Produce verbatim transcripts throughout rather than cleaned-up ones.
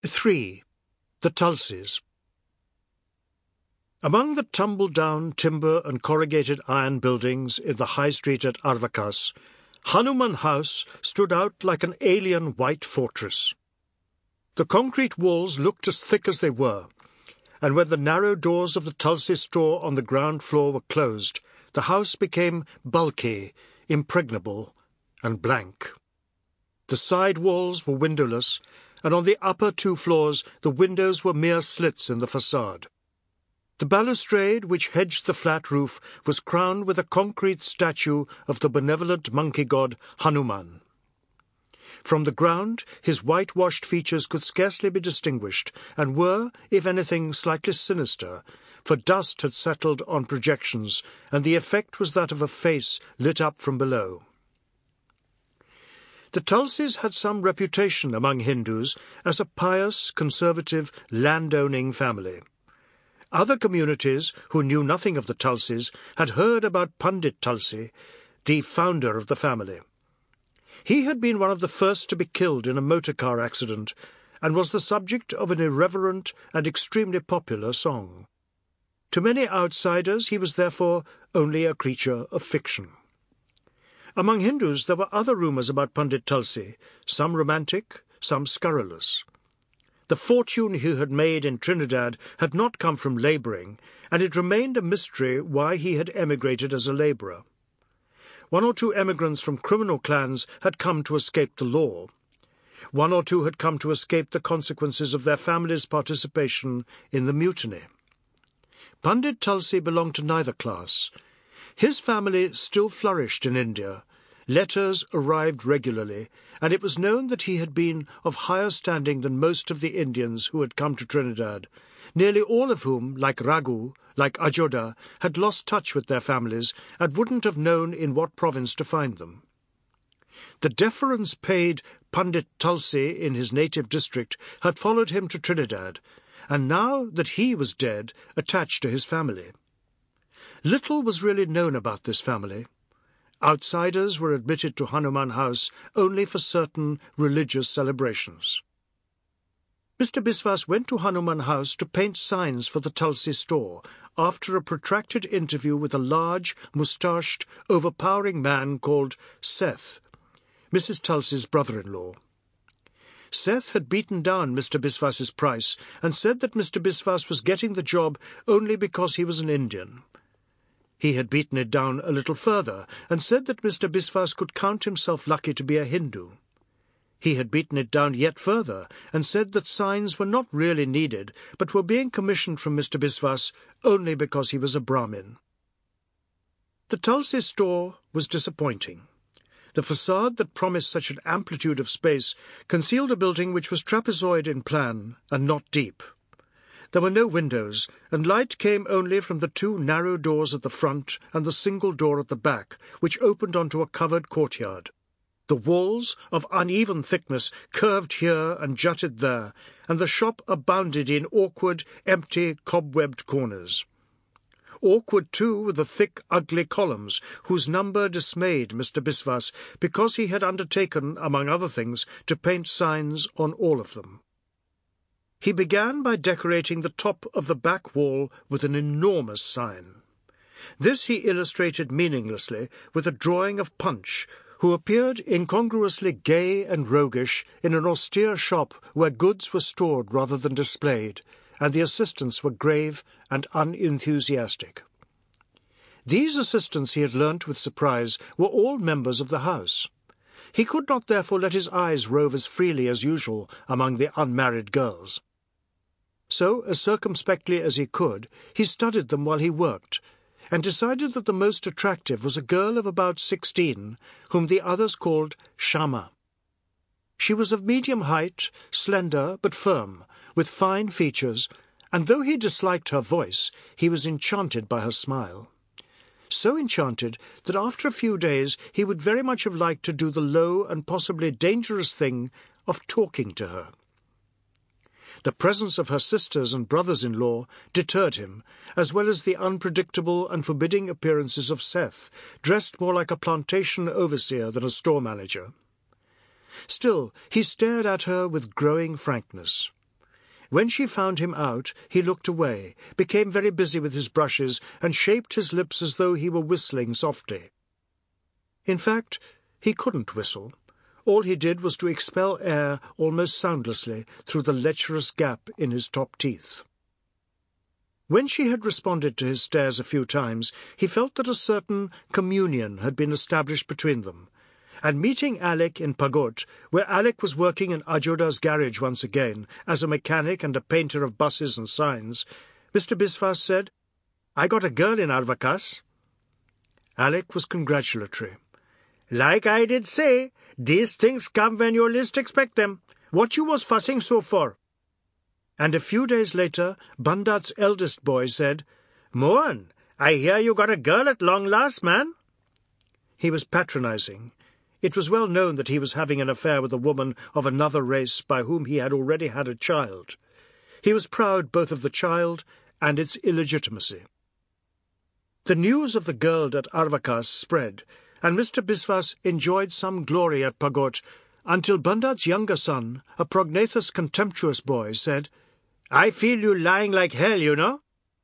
three. The Tulsies. Among the tumble-down timber and corrugated iron buildings in the High Street at Arvakas, Hanuman House stood out like an alien white fortress. The concrete walls looked as thick as they were, and when the narrow doors of the Tulsi store on the ground floor were closed, the house became bulky, impregnable, and blank. The side walls were windowless, and on the upper two floors the windows were mere slits in the facade. The balustrade which hedged the flat roof was crowned with a concrete statue of the benevolent monkey god Hanuman. From the ground his whitewashed features could scarcely be distinguished, and were, if anything, slightly sinister, for dust had settled on projections, and the effect was that of a face lit up from below. The Tulsis had some reputation among Hindus as a pious, conservative, land-owning family. Other communities, who knew nothing of the Tulsis, had heard about Pandit Tulsi, the founder of the family. He had been one of the first to be killed in a motor car accident, and was the subject of an irreverent and extremely popular song. To many outsiders he was therefore only a creature of fiction. Among Hindus there were other rumours about Pandit Tulsi, some romantic, some scurrilous. The fortune he had made in Trinidad had not come from labouring, and it remained a mystery why he had emigrated as a labourer. One or two emigrants from criminal clans had come to escape the law. One or two had come to escape the consequences of their family's participation in the mutiny. Pandit Tulsi belonged to neither class. His family still flourished in India. Letters arrived regularly, and it was known that he had been of higher standing than most of the Indians who had come to Trinidad, nearly all of whom, like Raghu, like Ajoda, had lost touch with their families and wouldn't have known in what province to find them. The deference paid Pandit Tulsi in his native district had followed him to Trinidad, and now that he was dead, attached to his family. Little was really known about this family. Outsiders were admitted to Hanuman House only for certain religious celebrations. Mister Biswas went to Hanuman House to paint signs for the Tulsi store after a protracted interview with a large, moustached, overpowering man called Seth, Missus Tulsi's brother-in-law. Seth had beaten down Mister Biswas's price and said that Mister Biswas was getting the job only because he was an Indian. He had beaten it down a little further and said that Mister Biswas could count himself lucky to be a Hindu. He had beaten it down yet further and said that signs were not really needed, but were being commissioned from Mister Biswas only because he was a Brahmin. The Tulsi store was disappointing. The facade that promised such an amplitude of space concealed a building which was trapezoid in plan and not deep. There were no windows, and light came only from the two narrow doors at the front and the single door at the back, which opened onto a covered courtyard. The walls, of uneven thickness, curved here and jutted there, and the shop abounded in awkward, empty, cobwebbed corners. Awkward, too, were the thick, ugly columns, whose number dismayed Mister Biswas, because he had undertaken, among other things, to paint signs on all of them. He began by decorating the top of the back wall with an enormous sign. This he illustrated meaninglessly with a drawing of Punch, who appeared incongruously gay and roguish in an austere shop where goods were stored rather than displayed, and the assistants were grave and unenthusiastic. These assistants, he had learnt with surprise, were all members of the house. He could not therefore let his eyes rove as freely as usual among the unmarried girls. So, as circumspectly as he could, he studied them while he worked, and decided that the most attractive was a girl of about sixteen, whom the others called Shama. She was of medium height, slender but firm, with fine features, and though he disliked her voice, he was enchanted by her smile. So enchanted that after a few days he would very much have liked to do the low and possibly dangerous thing of talking to her. The presence of her sisters and brothers-in-law deterred him, as well as the unpredictable and forbidding appearances of Seth, dressed more like a plantation overseer than a store manager. Still, he stared at her with growing frankness. When she found him out, he looked away, became very busy with his brushes, and shaped his lips as though he were whistling softly. In fact, he couldn't whistle. All he did was to expel air almost soundlessly through the lecherous gap in his top teeth. When she had responded to his stares a few times, he felt that a certain communion had been established between them, and meeting Alec in Pagot, where Alec was working in Ajoda's garage once again, as a mechanic and a painter of buses and signs, Mister Biswas said, "I got a girl in Arvakas." Alec was congratulatory. "Like I did say, these things come when you least expect them. What you was fussing so for?" And a few days later, Bandat's eldest boy said, "Mohan, I hear you got a girl at long last, man." He was patronizing. It was well known that he was having an affair with a woman of another race by whom he had already had a child. He was proud both of the child and its illegitimacy. The news of the girl at Arvakas spread, and Mister Biswas enjoyed some glory at Pagot, until Bandat's younger son, a prognathous contemptuous boy, said, "I feel you lying like hell, you know."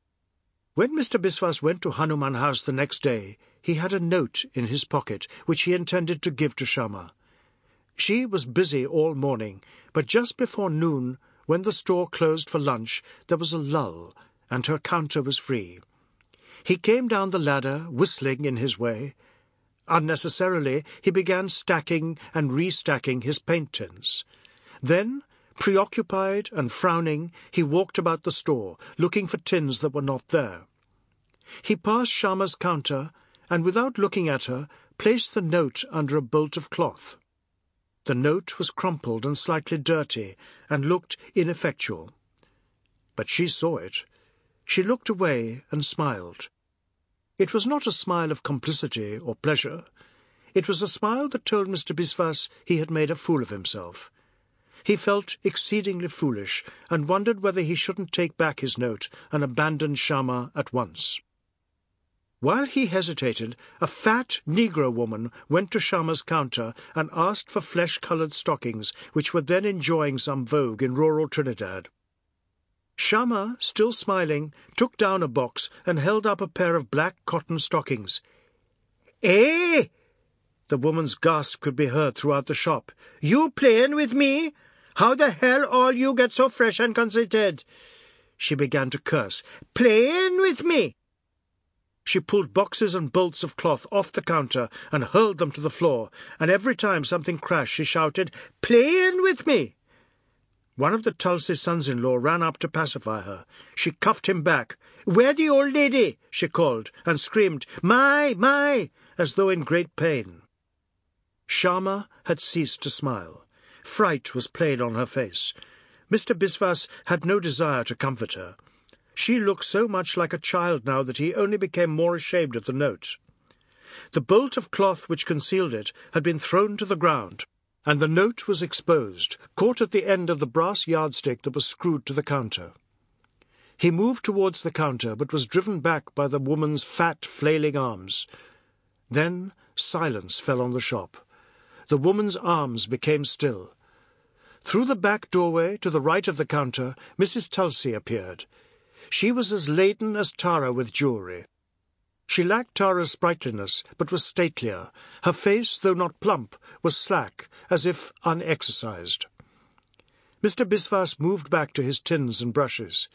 When Mister Biswas went to Hanuman House the next day, he had a note in his pocket which he intended to give to Shyama. She was busy all morning, but just before noon, when the store closed for lunch, there was a lull, and her counter was free. He came down the ladder, whistling in his way. Unnecessarily, he began stacking and restacking his paint tins. Then, preoccupied and frowning, he walked about the store, looking for tins that were not there. He passed Shyama's counter, and without looking at her, placed the note under a bolt of cloth. The note was crumpled and slightly dirty, and looked ineffectual. But she saw it. She looked away and smiled. It was not a smile of complicity or pleasure. It was a smile that told Mister Biswas he had made a fool of himself. He felt exceedingly foolish, and wondered whether he shouldn't take back his note and abandon Shyama at once. While he hesitated, a fat Negro woman went to Shyama's counter and asked for flesh-coloured stockings, which were then enjoying some vogue in rural Trinidad. Shyama, still smiling, took down a box and held up a pair of black cotton stockings. "Eh?" The woman's gasp could be heard throughout the shop. "You playing with me? How the hell all you get so fresh and conceited?" She began to curse. "Playing with me?" She pulled boxes and bolts of cloth off the counter and hurled them to the floor, and every time something crashed she shouted, "Playing with me!" One of the Tulsi sons-in-law ran up to pacify her. She cuffed him back. "Where the old lady?" she called, and screamed, "My, my!" as though in great pain. Shyama had ceased to smile. Fright was played on her face. Mister Biswas had no desire to comfort her. She looked so much like a child now that he only became more ashamed of the note. The bolt of cloth which concealed it had been thrown to the ground, and the note was exposed, caught at the end of the brass yardstick that was screwed to the counter. He moved towards the counter, but was driven back by the woman's fat, flailing arms. Then silence fell on the shop. The woman's arms became still. Through the back doorway, to the right of the counter, Missus Tulsi appeared. She was as laden as Tara with jewellery. She lacked Tara's sprightliness, but was statelier. Her face, though not plump, was slack, as if unexercised. Mister Biswas moved back to his tins and brushes.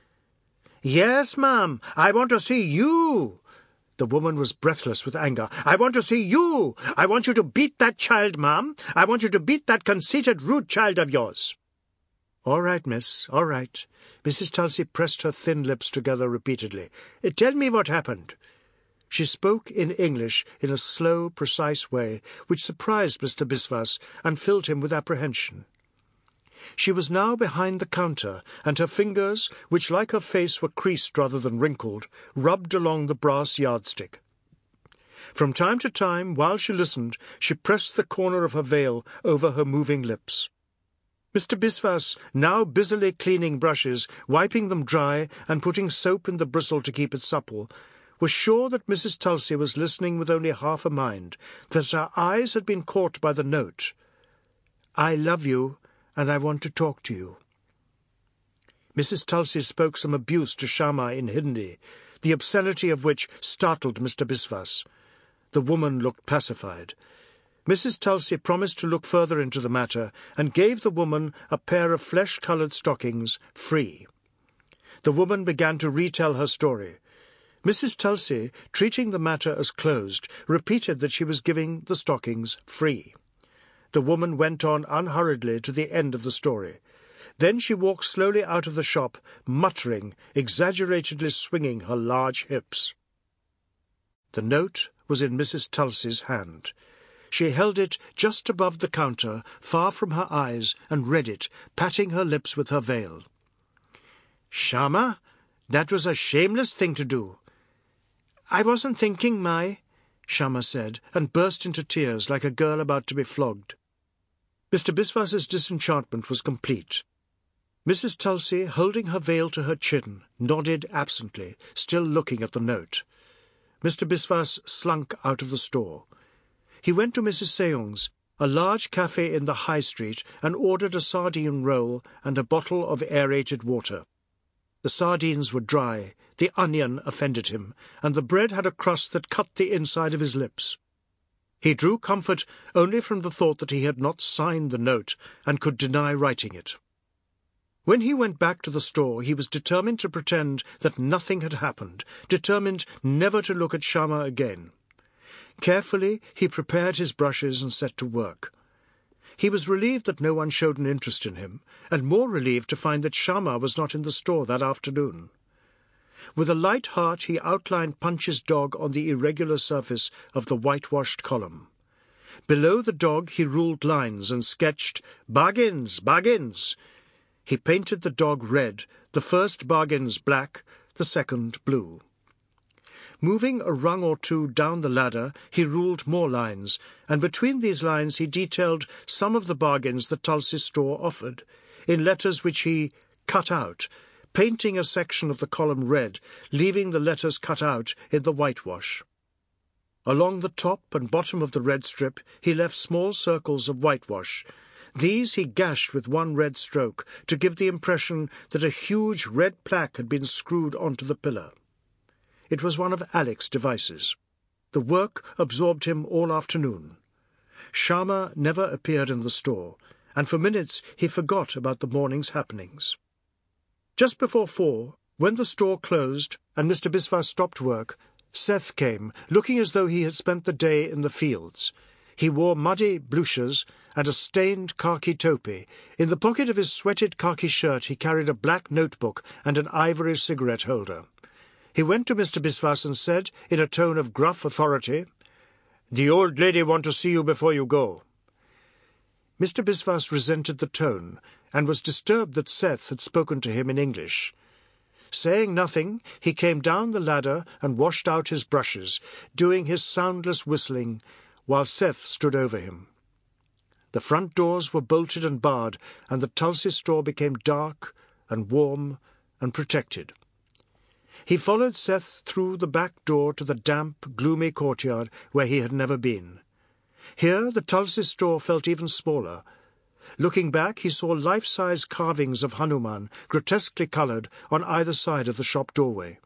"Yes, ma'am, I want to see you." The woman was breathless with anger. "I want to see you. I want you to beat that child, ma'am. I want you to beat that conceited, rude child of yours." "All right, miss, all right." Missus Tulsi pressed her thin lips together repeatedly. "Tell me what happened." She spoke in English in a slow, precise way, which surprised Mister Biswas and filled him with apprehension. She was now behind the counter, and her fingers, which like her face were creased rather than wrinkled, rubbed along the brass yardstick. From time to time, while she listened, she pressed the corner of her veil over her moving lips. Mister Biswas, now busily cleaning brushes, wiping them dry, and putting soap in the bristle to keep it supple, was sure that Missus Tulsi was listening with only half a mind, that her eyes had been caught by the note. "I love you, and I want to talk to you." Missus Tulsi spoke some abuse to Shyama in Hindi, the obscenity of which startled Mister Biswas. The woman looked pacified. Missus Tulsi promised to look further into the matter and gave the woman a pair of flesh-coloured stockings free. The woman began to retell her story. Missus Tulsi, treating the matter as closed, repeated that she was giving the stockings free. The woman went on unhurriedly to the end of the story. Then she walked slowly out of the shop, muttering, exaggeratedly swinging her large hips. The note was in Missus Tulsi's hand. She held it just above the counter, far from her eyes, and read it, patting her lips with her veil. "Shyama, that was a shameless thing to do." "I wasn't thinking, Mai," Shyama said, and burst into tears like a girl about to be flogged. Mister Biswas's disenchantment was complete. Missus Tulsi, holding her veil to her chin, nodded absently, still looking at the note. Mister Biswas slunk out of the store. He went to Missus Seung's, a large cafe in the High Street, and ordered a sardine roll and a bottle of aerated water. The sardines were dry, the onion offended him, and the bread had a crust that cut the inside of his lips. He drew comfort only from the thought that he had not signed the note and could deny writing it. When he went back to the store, he was determined to pretend that nothing had happened, determined never to look at Shyama again. Carefully he prepared his brushes and set to work. He was relieved that no one showed an interest in him, and more relieved to find that Shyama was not in the store that afternoon. With a light heart he outlined Punch's dog on the irregular surface of the whitewashed column. Below the dog he ruled lines and sketched "Bargains, bargains." He painted the dog red, the first bargains black, the second blue. Moving a rung or two down the ladder, he ruled more lines, and between these lines he detailed some of the bargains the Tulsi store offered, in letters which he cut out, painting a section of the column red, leaving the letters cut out in the whitewash. Along the top and bottom of the red strip he left small circles of whitewash. These he gashed with one red stroke, to give the impression that a huge red plaque had been screwed onto the pillar. It was one of Alec's devices. The work absorbed him all afternoon. Shyama never appeared in the store, and for minutes he forgot about the morning's happenings. Just before four, when the store closed and Mister Biswas stopped work, Seth came, looking as though he had spent the day in the fields. He wore muddy bluchers and a stained khaki topi. In the pocket of his sweated khaki shirt he carried a black notebook and an ivory cigarette holder. He went to Mister Biswas and said, in a tone of gruff authority, "The old lady want to see you before you go." Mister Biswas resented the tone, and was disturbed that Seth had spoken to him in English. Saying nothing, he came down the ladder and washed out his brushes, doing his soundless whistling, while Seth stood over him. The front doors were bolted and barred, and the Tulsi store became dark and warm and protected. He followed Seth through the back door to the damp, gloomy courtyard where he had never been. Here the Tulsi store felt even smaller. Looking back, he saw life-size carvings of Hanuman, grotesquely coloured, on either side of the shop doorway.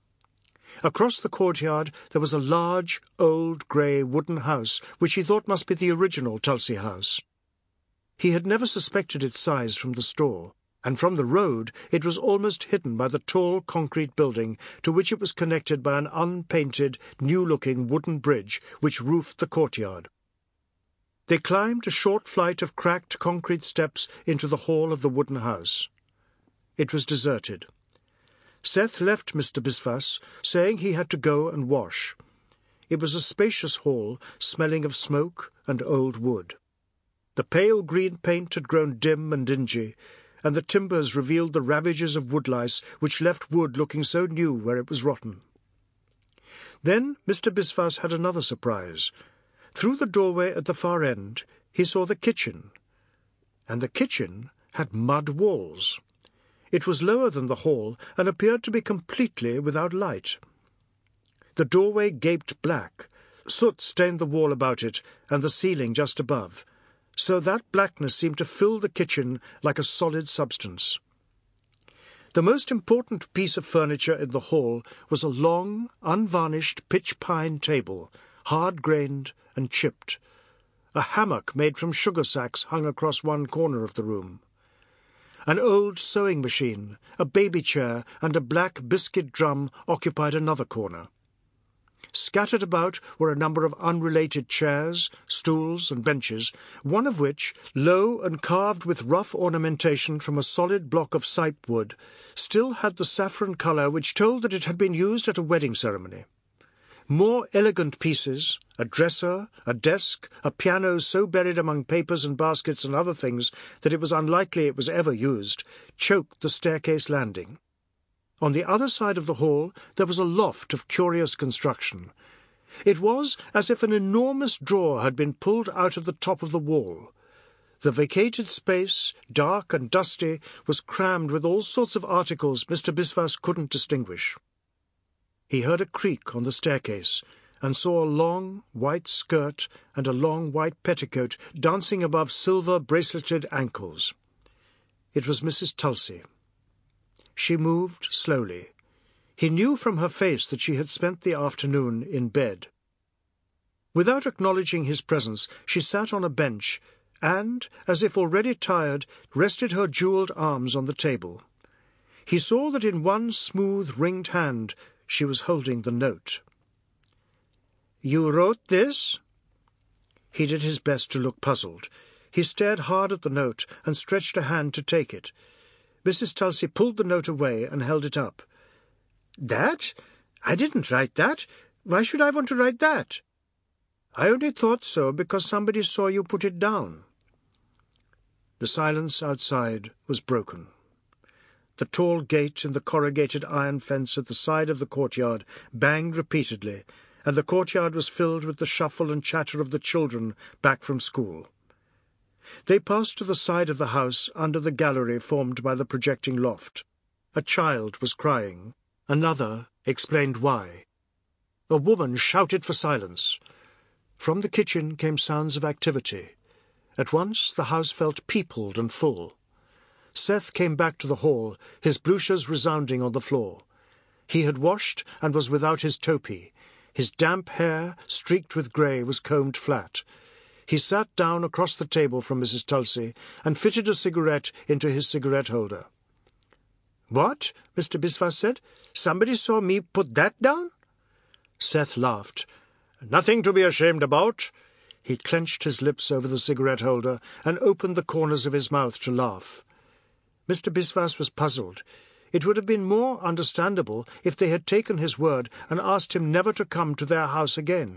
Across the courtyard there was a large, old, grey wooden house, which he thought must be the original Tulsi house. He had never suspected its size from the store, and from the road it was almost hidden by the tall concrete building to which it was connected by an unpainted, new-looking wooden bridge which roofed the courtyard. They climbed a short flight of cracked concrete steps into the hall of the wooden house. It was deserted. Seth left Mister Biswas, saying he had to go and wash. It was a spacious hall, smelling of smoke and old wood. The pale green paint had grown dim and dingy, and the timbers revealed the ravages of woodlice which left wood looking so new where it was rotten. Then Mister Biswas had another surprise. Through the doorway at the far end he saw the kitchen, and the kitchen had mud walls. It was lower than the hall, and appeared to be completely without light. The doorway gaped black. Soot stained the wall about it, and the ceiling just above, so that blackness seemed to fill the kitchen like a solid substance. The most important piece of furniture in the hall was a long, unvarnished pitch-pine table, hard-grained and chipped. A hammock made from sugar sacks hung across one corner of the room. An old sewing machine, a baby chair, and a black biscuit drum occupied another corner. Scattered about were a number of unrelated chairs, stools, and benches, one of which, low and carved with rough ornamentation from a solid block of sype-wood, still had the saffron colour which told that it had been used at a wedding ceremony. More elegant pieces, a dresser, a desk, a piano so buried among papers and baskets and other things that it was unlikely it was ever used, choked the staircase landing. On the other side of the hall there was a loft of curious construction. It was as if an enormous drawer had been pulled out of the top of the wall. The vacated space, dark and dusty, was crammed with all sorts of articles Mister Biswas couldn't distinguish. He heard a creak on the staircase, and saw a long white skirt and a long white petticoat dancing above silver braceleted ankles. It was Missus Tulsey. She moved slowly. He knew from her face that she had spent the afternoon in bed. Without acknowledging his presence, she sat on a bench and, as if already tired, rested her jewelled arms on the table. He saw that in one smooth, ringed hand she was holding the note. "You wrote this?" He did his best to look puzzled. He stared hard at the note and stretched a hand to take it. Missus Tulsey pulled the note away and held it up. "That? I didn't write that. Why should I want to write that?" "I only thought so because somebody saw you put it down." The silence outside was broken. The tall gate in the corrugated iron fence at the side of the courtyard banged repeatedly, and the courtyard was filled with the shuffle and chatter of the children back from school. They passed to the side of the house under the gallery formed by the projecting loft. A child was crying. Another explained why. A woman shouted for silence. From the kitchen came sounds of activity. At once the house felt peopled and full. Seth came back to the hall, his bluchers resounding on the floor. He had washed and was without his topi. His damp hair, streaked with grey, was combed flat. He sat down across the table from Missus Tulsey and fitted a cigarette into his cigarette-holder. "What?" Mister Biswas said. "Somebody saw me put that down?" Seth laughed. "Nothing to be ashamed about." He clenched his lips over the cigarette-holder and opened the corners of his mouth to laugh. Mister Biswas was puzzled. It would have been more understandable if they had taken his word and asked him never to come to their house again.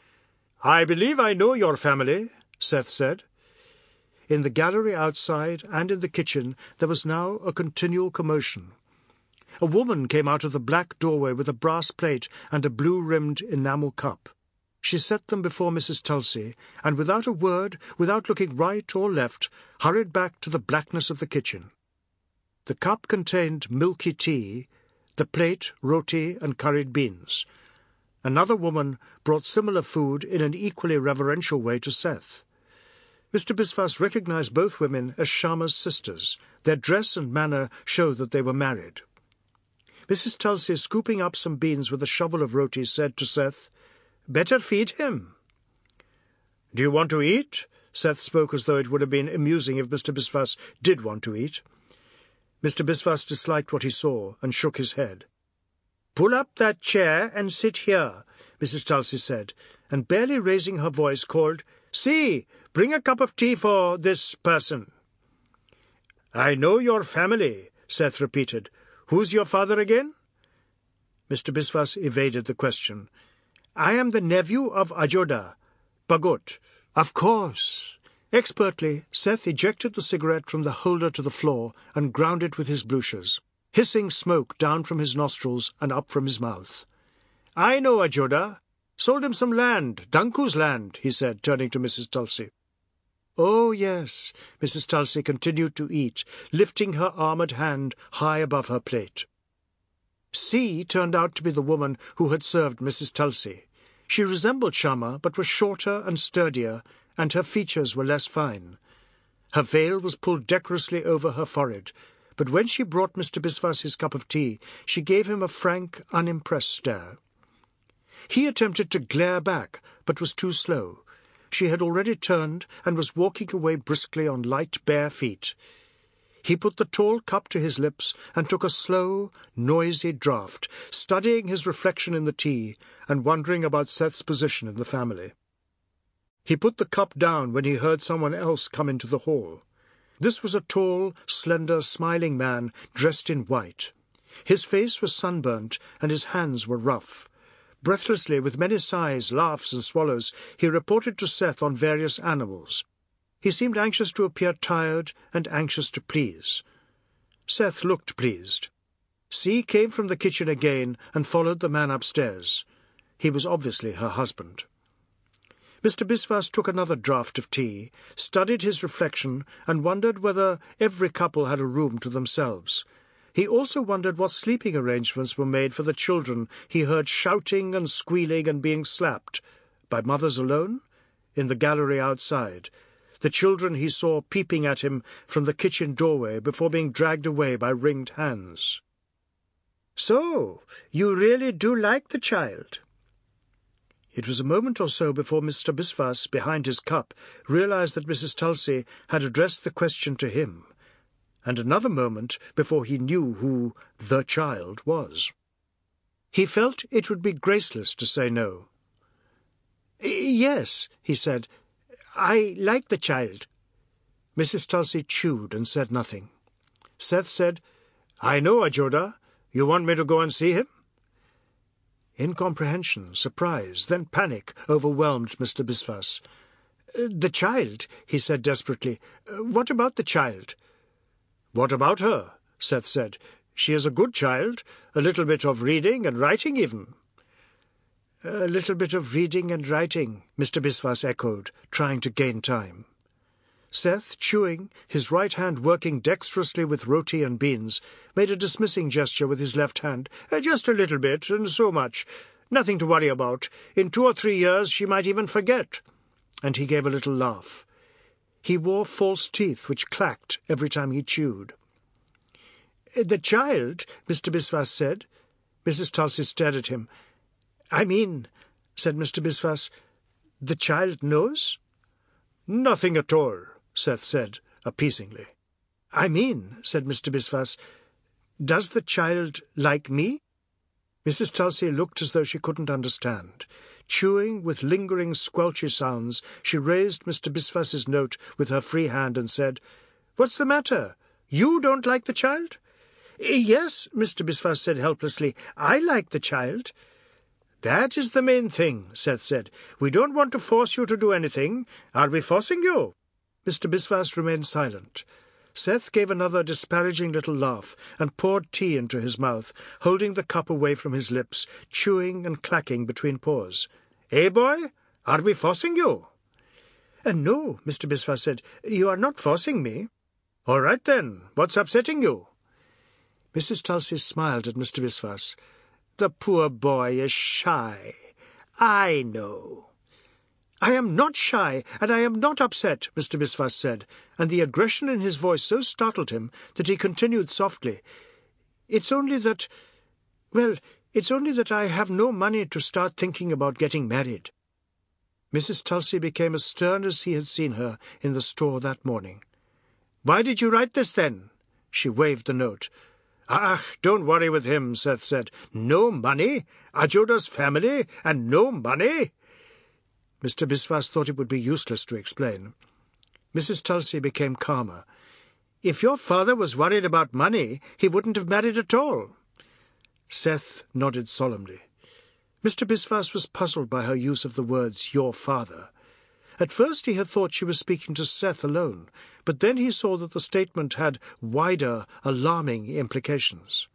"I believe I know your family," Seth said. In the gallery outside and in the kitchen there was now a continual commotion. A woman came out of the black doorway with a brass plate and a blue-rimmed enamel cup. She set them before Missus Tulsey, and without a word, without looking right or left, hurried back to the blackness of the kitchen. The cup contained milky tea, the plate roti and curried beans. Another woman brought similar food in an equally reverential way to Seth. Mister Biswas recognized both women as Sharma's sisters. Their dress and manner showed that they were married. Missus Tulsey, scooping up some beans with a shovel of roti, said to Seth, "Better feed him." "Do you want to eat?" Seth spoke as though it would have been amusing if Mister Biswas did want to eat. Mister Biswas disliked what he saw and shook his head. "Pull up that chair and sit here," Missus Tulsey said, and barely raising her voice called, "See, bring a cup of tea for this person." "I know your family," Seth repeated. "Who's your father again?" Mister Biswas evaded the question. "I am the nephew of Ajoda, Bhagot." "Of course." Expertly, Seth ejected the cigarette from the holder to the floor and ground it with his bluchers, hissing smoke down from his nostrils and up from his mouth. "I know Ajoda. Sold him some land, Danku's land," he said, turning to Missus Tulsey. "Oh, yes." Missus Tulsey continued to eat, lifting her armoured hand high above her plate. C turned out to be the woman who had served Missus Tulsey. She resembled Sharma, but was shorter and sturdier, and her features were less fine. Her veil was pulled decorously over her forehead, but when she brought Mister Biswas his cup of tea, she gave him a frank, unimpressed stare. He attempted to glare back, but was too slow. She had already turned and was walking away briskly on light, bare feet. He put the tall cup to his lips and took a slow, noisy draught, studying his reflection in the tea and wondering about Seth's position in the family. He put the cup down when he heard someone else come into the hall. This was a tall, slender, smiling man dressed in white. His face was sunburnt and his hands were rough. Breathlessly, with many sighs, laughs, and swallows, he reported to Seth on various animals. He seemed anxious to appear tired and anxious to please. Seth looked pleased. C came from the kitchen again and followed the man upstairs. He was obviously her husband. Mister Biswas took another draught of tea, studied his reflection, and wondered whether every couple had a room to themselves. He also wondered what sleeping arrangements were made for the children he heard shouting and squealing and being slapped. By mothers alone? In the gallery outside. The children he saw peeping at him from the kitchen doorway before being dragged away by ringed hands. "So, you really do like the child?" It was a moment or so before Mister Biswas, behind his cup, realized that Missus Tulsey had addressed the question to him, and another moment before he knew who the child was. He felt it would be graceless to say no. "Yes," he said, "I like the child." Missus Tulsey chewed and said nothing. Seth said, "I know, Ajoda. You want me to go and see him?" Incomprehension, surprise, then panic overwhelmed Mister Biswas. "The child," he said desperately. "What about the child?" "What about her?" Seth said. "She is a good child, a little bit of reading and writing even." "A little bit of reading and writing," Mister Biswas echoed, trying to gain time. Seth, chewing, his right hand working dexterously with roti and beans, made a dismissing gesture with his left hand. "Just a little bit, and so much. Nothing to worry about. In two or three years she might even forget." And he gave a little laugh. He wore false teeth which clacked every time he chewed. "The child," Mister Biswas said. Missus Tulsey stared at him. "I mean," said Mister Biswas, "the child knows?" "Nothing at all," Seth said, appeasingly. "I mean," said Mister Biswas, "does the child like me?" Missus Tulsey looked as though she couldn't understand. Chewing with lingering squelchy sounds, she raised Mister Biswas's note with her free hand and said, "What's the matter? You don't like the child?" "Yes," Mister Biswas said helplessly, "I like the child." "That is the main thing," Seth said. "We don't want to force you to do anything. Are we forcing you?" Mister Biswas remained silent. Seth gave another disparaging little laugh and poured tea into his mouth, holding the cup away from his lips, chewing and clacking between paws. "Eh, boy? Are we forcing you?" Uh, "No," Mister Biswas said. "You are not forcing me." "All right, then. What's upsetting you?" Missus Tulsey smiled at Mister Biswas. "The poor boy is shy. I know." "I am not shy, and I am not upset," Mister Biswas said, and the aggression in his voice so startled him that he continued softly. "It's only that... well, it's only that I have no money to start thinking about getting married." Missus Tulsey became as stern as he had seen her in the store that morning. "Why did you write this, then?" She waved the note. "Ah, don't worry with him," Seth said. "No money? Ajoda's family, and no money?" Mister Biswas thought it would be useless to explain. Missus Tulsey became calmer. "If your father was worried about money, he wouldn't have married at all." Seth nodded solemnly. Mister Biswas was puzzled by her use of the words, "your father." At first he had thought she was speaking to Seth alone, but then he saw that the statement had wider, alarming implications.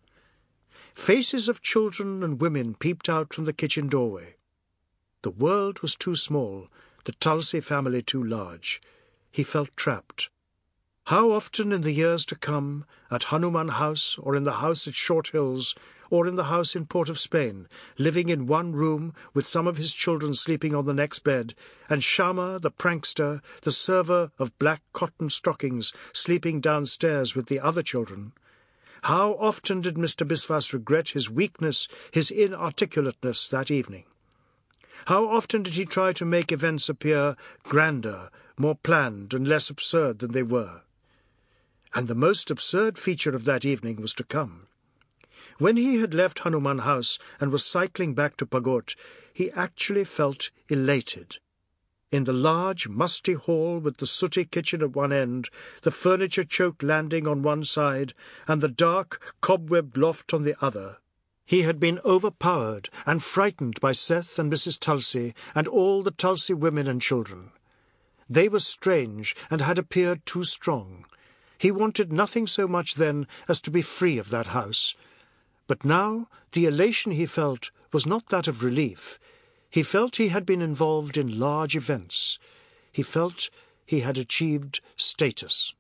Faces of children and women peeped out from the kitchen doorway. The world was too small, the Tulsey family too large. He felt trapped. How often in the years to come, at Hanuman House, or in the house at Short Hills, or in the house in Port of Spain, living in one room with some of his children sleeping on the next bed, and Shama, the prankster, the server of black cotton stockings, sleeping downstairs with the other children, How often did Mister Biswas regret his weakness, his inarticulateness that evening? How often did he try to make events appear grander, more planned, and less absurd than they were? And the most absurd feature of that evening was to come. When he had left Hanuman House and was cycling back to Pagot, he actually felt elated. In the large, musty hall with the sooty kitchen at one end, the furniture-choked landing on one side, and the dark, cobwebbed loft on the other, he had been overpowered and frightened by Seth and Missus Tulsi and all the Tulsi women and children. They were strange and had appeared too strong. He wanted nothing so much then as to be free of that house. But now the elation he felt was not that of relief. He felt he had been involved in large events. He felt he had achieved status.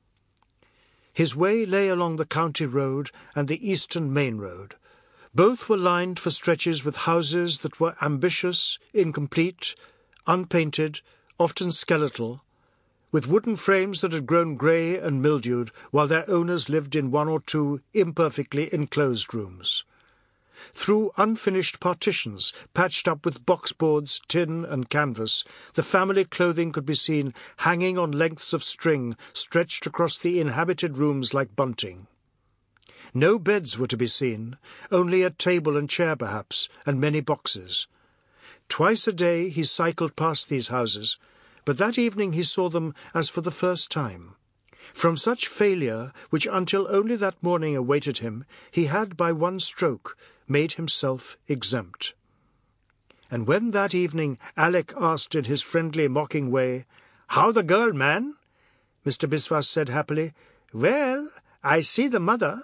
His way lay along the county road and the eastern main road. Both were lined for stretches with houses that were ambitious, incomplete, unpainted, often skeletal, with wooden frames that had grown grey and mildewed while their owners lived in one or two imperfectly enclosed rooms. Through unfinished partitions, patched up with boxboards, tin and canvas, the family clothing could be seen hanging on lengths of string stretched across the inhabited rooms like bunting. No beds were to be seen, only a table and chair perhaps, and many boxes. Twice a day he cycled past these houses, but that evening he saw them as for the first time. From such failure, which until only that morning awaited him, he had by one stroke made himself exempt. And when that evening Alec asked in his friendly, mocking way, "How the girl, man?" Mister Biswas said happily, "Well, I see the mother."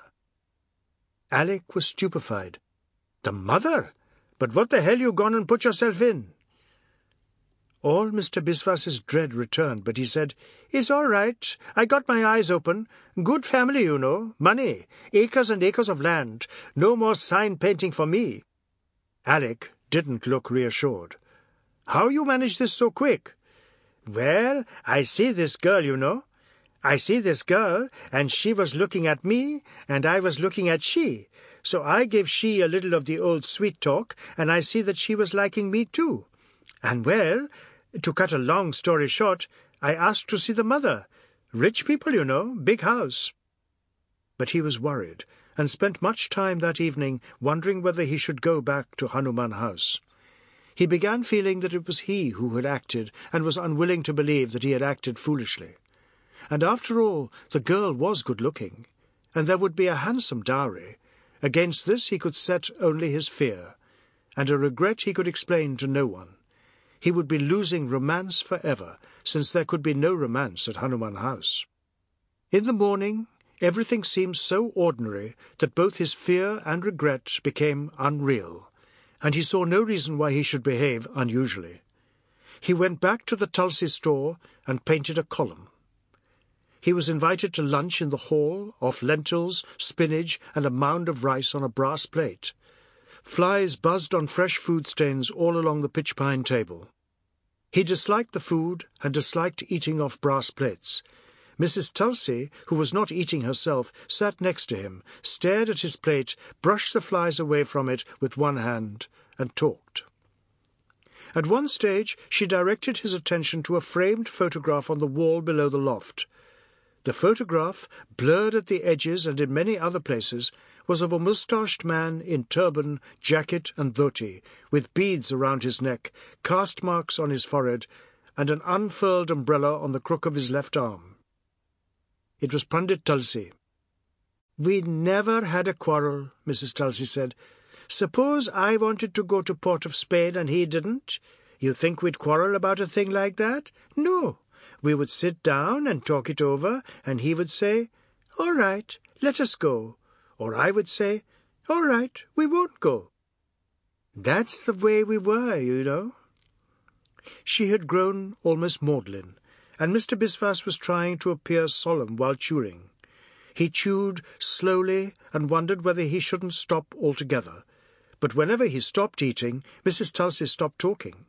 Alec was stupefied. "The mother? But what the hell you gone and put yourself in?" All Mister Biswas's dread returned, but he said, "It's all right. I got my eyes open. Good family, you know. Money. Acres and acres of land. No more sign-painting for me." Alec didn't look reassured. "How you manage this so quick?" "Well, I see this girl, you know. I see this girl, and she was looking at me, and I was looking at she. So I gave she a little of the old sweet talk, and I see that she was liking me too. And well, to cut a long story short, I asked to see the mother. Rich people, you know, big house." But he was worried, and spent much time that evening wondering whether he should go back to Hanuman House. He began feeling that it was he who had acted, and was unwilling to believe that he had acted foolishly. And after all, the girl was good-looking, and there would be a handsome dowry. Against this he could set only his fear, and a regret he could explain to no one. He would be losing romance forever, since there could be no romance at Hanuman House. In the morning, everything seemed so ordinary that both his fear and regret became unreal, and he saw no reason why he should behave unusually. He went back to the Tulsi store and painted a column. He was invited to lunch in the hall, off lentils, spinach, and a mound of rice on a brass plate. Flies buzzed on fresh food stains all along the pitch-pine table. He disliked the food and disliked eating off brass plates. Missus Tulsi, who was not eating herself, sat next to him, stared at his plate, brushed the flies away from it with one hand, and talked. At one stage she directed his attention to a framed photograph on the wall below the loft. The photograph, blurred at the edges and in many other places, was of a moustached man in turban, jacket and dhoti, with beads around his neck, caste marks on his forehead, and an unfurled umbrella on the crook of his left arm. It was Pandit Tulsi. "We never had a quarrel," Missus Tulsi said. "Suppose I wanted to go to Port of Spain and he didn't? You think we'd quarrel about a thing like that? No. We would sit down and talk it over, and he would say, 'All right, let us go.' Or I would say, 'All right, we won't go.' That's the way we were, you know." She had grown almost maudlin, and Mister Biswas was trying to appear solemn while chewing. He chewed slowly and wondered whether he shouldn't stop altogether. But whenever he stopped eating, Missus Tulsi stopped talking.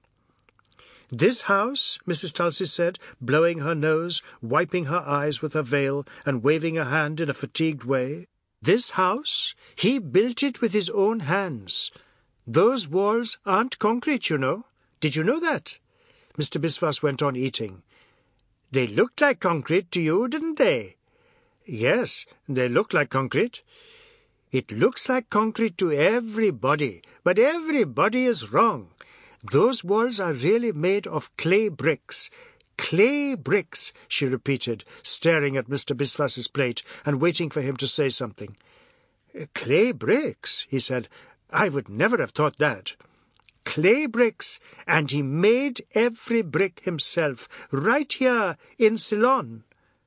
"This house," Missus Tulsi said, blowing her nose, wiping her eyes with her veil, and waving a hand in a fatigued way, This house, he built it with his own hands. Those walls aren't concrete, you know. Did you know that? Mister Biswas went on eating. They looked like concrete to you, didn't they? Yes, they looked like concrete. It looks like concrete to everybody, but everybody is wrong. Those walls are really made of clay bricks. Clay bricks, she repeated, staring at Mister Biswas's plate and waiting for him to say something. Clay bricks, he said. I would never have thought that. Clay bricks, and he made every brick himself, right here in Ceylon.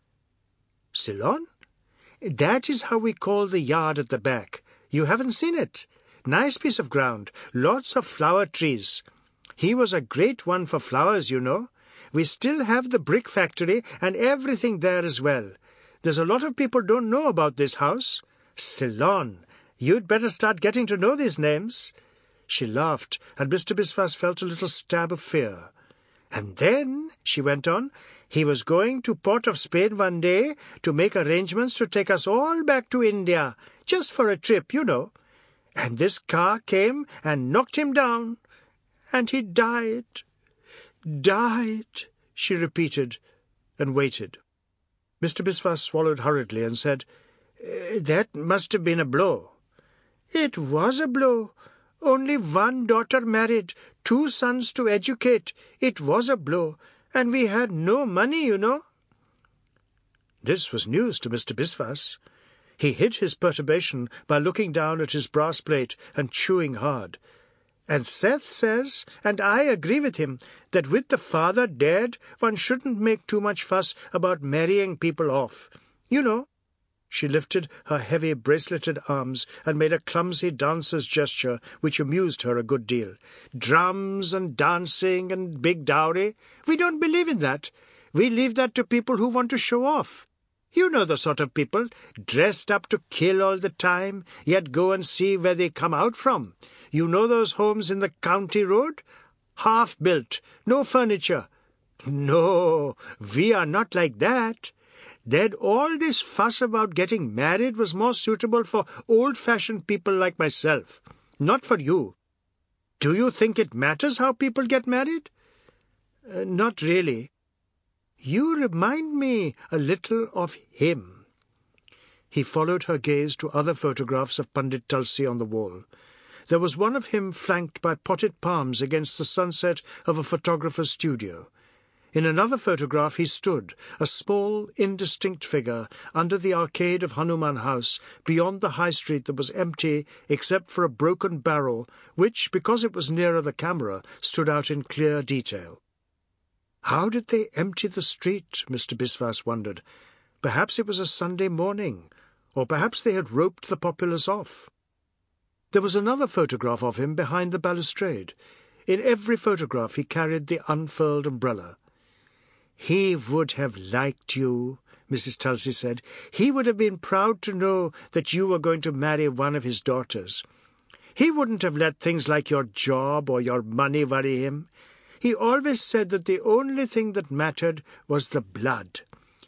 Ceylon? That is how we call the yard at the back. You haven't seen it. Nice piece of ground, lots of flower trees. He was a great one for flowers, you know. We still have the brick factory and everything there as well. There's a lot of people don't know about this house. Ceylon. You'd better start getting to know these names. She laughed, and Mister Biswas felt a little stab of fear. And then, she went on, he was going to Port of Spain one day to make arrangements to take us all back to India, just for a trip, you know. And this car came and knocked him down, and he died. Died, she repeated, and waited. Mister Biswas swallowed hurriedly and said, That must have been a blow. It was a blow. Only one daughter married, two sons to educate. It was a blow, and we had no money, you know. This was news to Mister Biswas. He hid his perturbation by looking down at his brass plate and chewing hard. And Seth says, and I agree with him, that with the father dead, one shouldn't make too much fuss about marrying people off. You know. She lifted her heavy braceleted arms and made a clumsy dancer's gesture which amused her a good deal. Drums and dancing and big dowry. We don't believe in that. We leave that to people who want to show off. You know the sort of people, dressed up to kill all the time, yet go and see where they come out from. You know those homes in the county road? Half-built, no furniture. No, we are not like that. Then all this fuss about getting married was more suitable for old-fashioned people like myself, not for you. Do you think it matters how people get married? Uh, not really. You remind me a little of him. He followed her gaze to other photographs of Pandit Tulsi on the wall. There was one of him flanked by potted palms against the sunset of a photographer's studio. In another photograph he stood, a small, indistinct figure, under the arcade of Hanuman House, beyond the high street that was empty except for a broken barrel, which, because it was nearer the camera, stood out in clear detail. How did they empty the street, Mister Biswas wondered. Perhaps it was a Sunday morning, or perhaps they had roped the populace off. There was another photograph of him behind the balustrade. In every photograph he carried the unfurled umbrella. "He would have liked you," Missus Tulsi said. "He would have been proud to know that you were going to marry one of his daughters. He wouldn't have let things like your job or your money worry him. He always said that the only thing that mattered was the blood.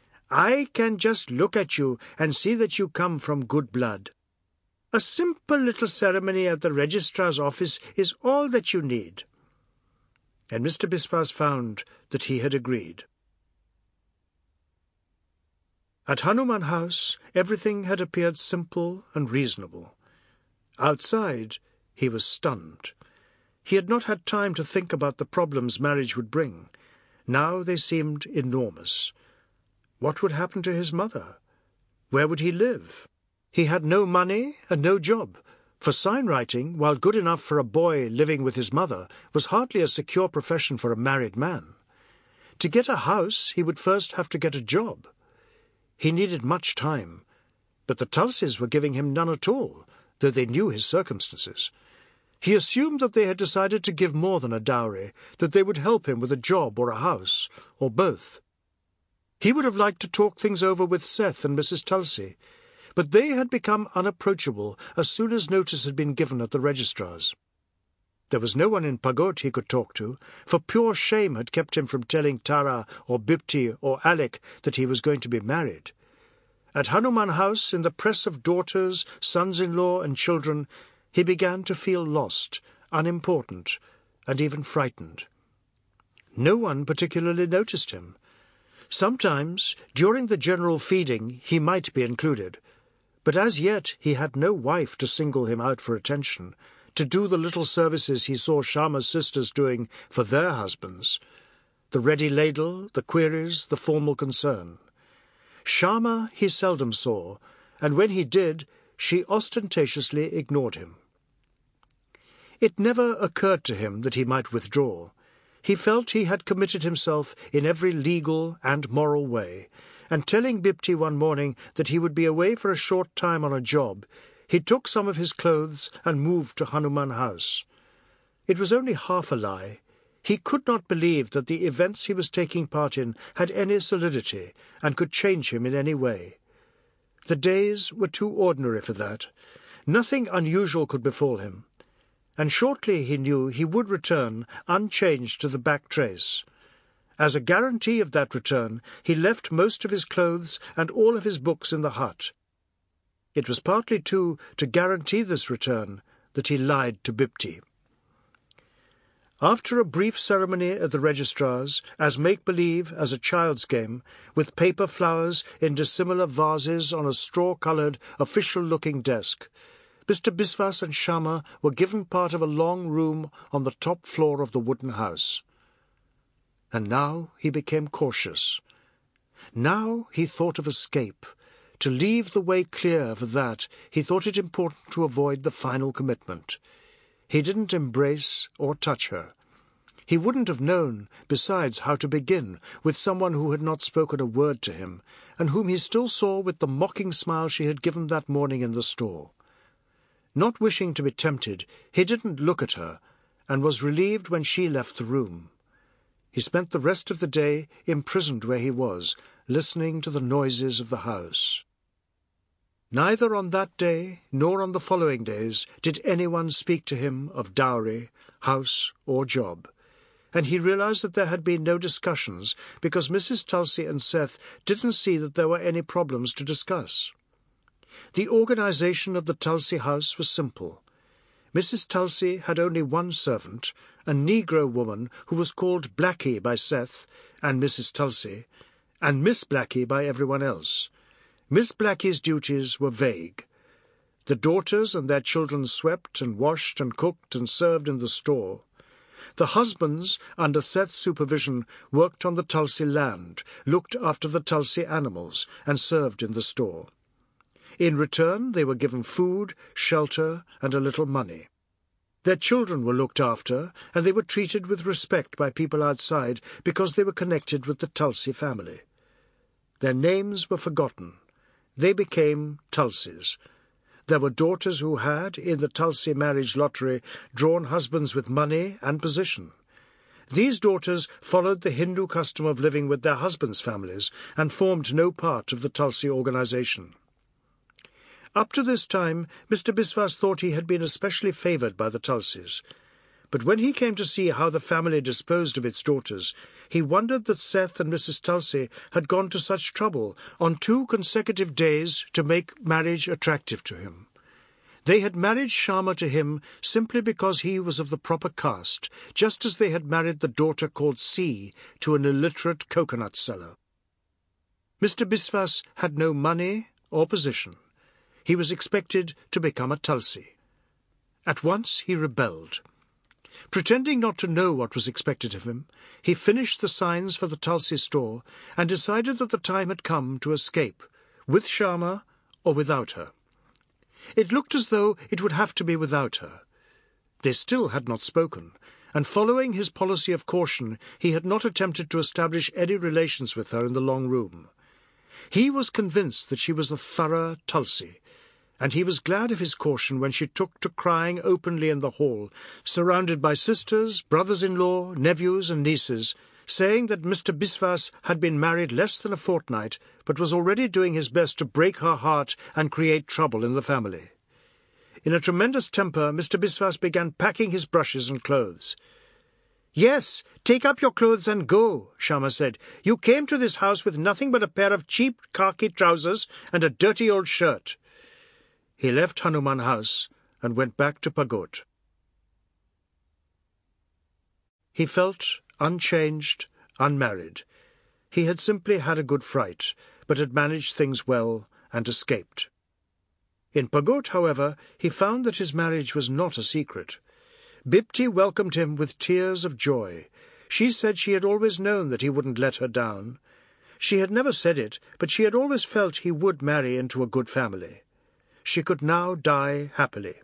I can just look at you and see that you come from good blood. A simple little ceremony at the registrar's office is all that you need." And Mister Biswas found that he had agreed. At Hanuman House, everything had appeared simple and reasonable. Outside, he was stunned. He had not had time to think about the problems marriage would bring. Now they seemed enormous. What would happen to his mother? Where would he live? He had no money and no job, for sign-writing, while good enough for a boy living with his mother, was hardly a secure profession for a married man. To get a house, he would first have to get a job. He needed much time, but the Tulsis were giving him none at all, though they knew his circumstances. He assumed that they had decided to give more than a dowry, that they would help him with a job or a house, or both. He would have liked to talk things over with Seth and Missus Tulsi, but they had become unapproachable as soon as notice had been given at the registrar's. There was no one in Pagot he could talk to, for pure shame had kept him from telling Tara or Bipti or Alec that he was going to be married. At Hanuman House, in the press of daughters, sons-in-law, and children, he began to feel lost, unimportant, and even frightened. No one particularly noticed him. Sometimes, during the general feeding, he might be included, but as yet he had no wife to single him out for attention, to do the little services he saw Shyama's sisters doing for their husbands, the ready ladle, the queries, the formal concern. Shyama he seldom saw, and when he did, she ostentatiously ignored him. It never occurred to him that he might withdraw. He felt he had committed himself in every legal and moral way, and telling Bipti one morning that he would be away for a short time on a job, he took some of his clothes and moved to Hanuman House. It was only half a lie. He could not believe that the events he was taking part in had any solidity and could change him in any way. The days were too ordinary for that. Nothing unusual could befall him, and shortly he knew he would return unchanged to the back trace. As a guarantee of that return, he left most of his clothes and all of his books in the hut. It was partly, too, to guarantee this return that he lied to Bipti. After a brief ceremony at the registrar's, as make-believe as a child's game, with paper flowers in dissimilar vases on a straw-coloured, official-looking desk, Mister Biswas and Shyama were given part of a long room on the top floor of the wooden house. And now he became cautious. Now he thought of escape. To leave the way clear for that, he thought it important to avoid the final commitment. He didn't embrace or touch her. He wouldn't have known, besides, how to begin with someone who had not spoken a word to him, and whom he still saw with the mocking smile she had given that morning in the store. Not wishing to be tempted, he didn't look at her, and was relieved when she left the room. He spent the rest of the day imprisoned where he was, listening to the noises of the house. Neither on that day nor on the following days did anyone speak to him of dowry, house, or job, and he realized that there had been no discussions because Missus Tulsi and Seth didn't see that there were any problems to discuss. The organization of the Tulsi house was simple. Missus Tulsi had only one servant, a Negro woman who was called Blackie by Seth and Missus Tulsi, and Miss Blackie by everyone else. Miss Blackie's duties were vague. The daughters and their children swept and washed and cooked and served in the store. The husbands, under Seth's supervision, worked on the Tulsi land, looked after the Tulsi animals, and served in the store. In return, they were given food, shelter, and a little money. Their children were looked after, and they were treated with respect by people outside because they were connected with the Tulsi family. Their names were forgotten. They became Tulsis. There were daughters who had, in the Tulsi marriage lottery, drawn husbands with money and position. These daughters followed the Hindu custom of living with their husbands' families and formed no part of the Tulsi organization. Up to this time, Mister Biswas thought he had been especially favoured by the Tulsis. But when he came to see how the family disposed of its daughters, he wondered that Seth and Missus Tulsi had gone to such trouble on two consecutive days to make marriage attractive to him. They had married Shyama to him simply because he was of the proper caste, just as they had married the daughter called C to an illiterate coconut seller. Mister Biswas had no money or position. He was expected to become a Tulsi. At once he rebelled. Pretending not to know what was expected of him, he finished the signs for the Tulsi store and decided that the time had come to escape, with Shyama or without her. It looked as though it would have to be without her. They still had not spoken, and following his policy of caution, he had not attempted to establish any relations with her in the long room. He was convinced that she was a thorough Tulsi, and he was glad of his caution when she took to crying openly in the hall, surrounded by sisters, brothers-in-law, nephews and nieces, saying that Mister Biswas had been married less than a fortnight, but was already doing his best to break her heart and create trouble in the family. In a tremendous temper, Mister Biswas began packing his brushes and clothes. "Yes, take up your clothes and go," Shyama said. "You came to this house with nothing but a pair of cheap khaki trousers and a dirty old shirt." He left Hanuman House and went back to Pagoda. He felt unchanged, unmarried. He had simply had a good fright, but had managed things well and escaped. In Pagoda, however, he found that his marriage was not a secret. Bipti welcomed him with tears of joy. She said she had always known that he wouldn't let her down. She had never said it, but she had always felt he would marry into a good family. She could now die happily.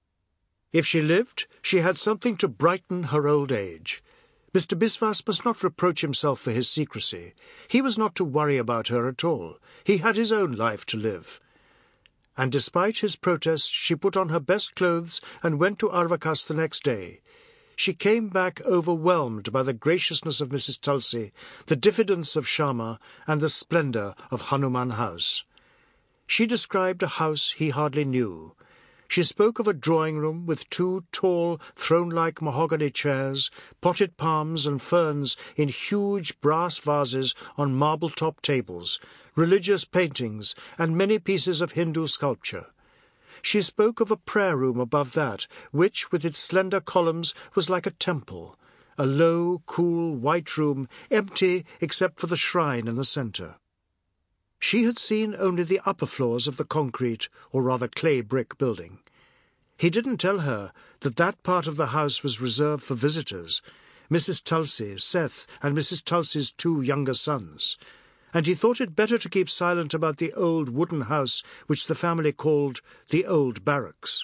If she lived, she had something to brighten her old age. Mister Biswas must not reproach himself for his secrecy. He was not to worry about her at all. He had his own life to live. And despite his protests, she put on her best clothes and went to Arvakas the next day. She came back overwhelmed by the graciousness of Missus Tulsi, the diffidence of Shyama, and the splendour of Hanuman House. She described a house he hardly knew. She spoke of a drawing-room with two tall, throne-like mahogany chairs, potted palms and ferns in huge brass vases on marble-top tables, religious paintings, and many pieces of Hindu sculpture. She spoke of a prayer-room above that, which, with its slender columns, was like a temple, a low, cool, white room, empty except for the shrine in the centre. She had seen only the upper floors of the concrete, or rather clay-brick building. He didn't tell her that that part of the house was reserved for visitors, Missus Tulsi, Seth, and Missus Tulsi's two younger sons, and he thought it better to keep silent about the old wooden house which the family called the Old Barracks.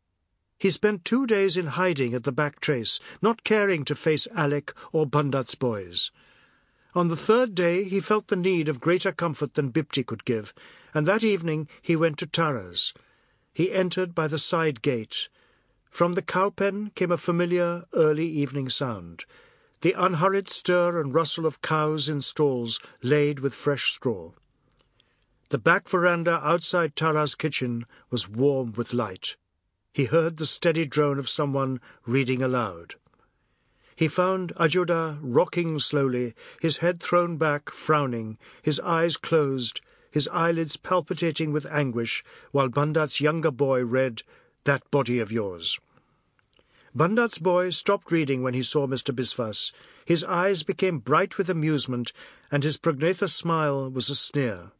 He spent two days in hiding at the back trace, not caring to face Alec or Bundat's boys. On the third day he felt the need of greater comfort than Bipti could give, and that evening he went to Tara's. He entered by the side gate. From the cow-pen came a familiar early evening sound, the unhurried stir and rustle of cows in stalls laid with fresh straw. The back veranda outside Tara's kitchen was warm with light. He heard the steady drone of someone reading aloud. He found Ajoda rocking slowly, his head thrown back, frowning, his eyes closed, his eyelids palpitating with anguish, while Bundat's younger boy read, "That body of yours." Bundat's boy stopped reading when he saw Mister Biswas. His eyes became bright with amusement, and his Pragnatha smile was a sneer.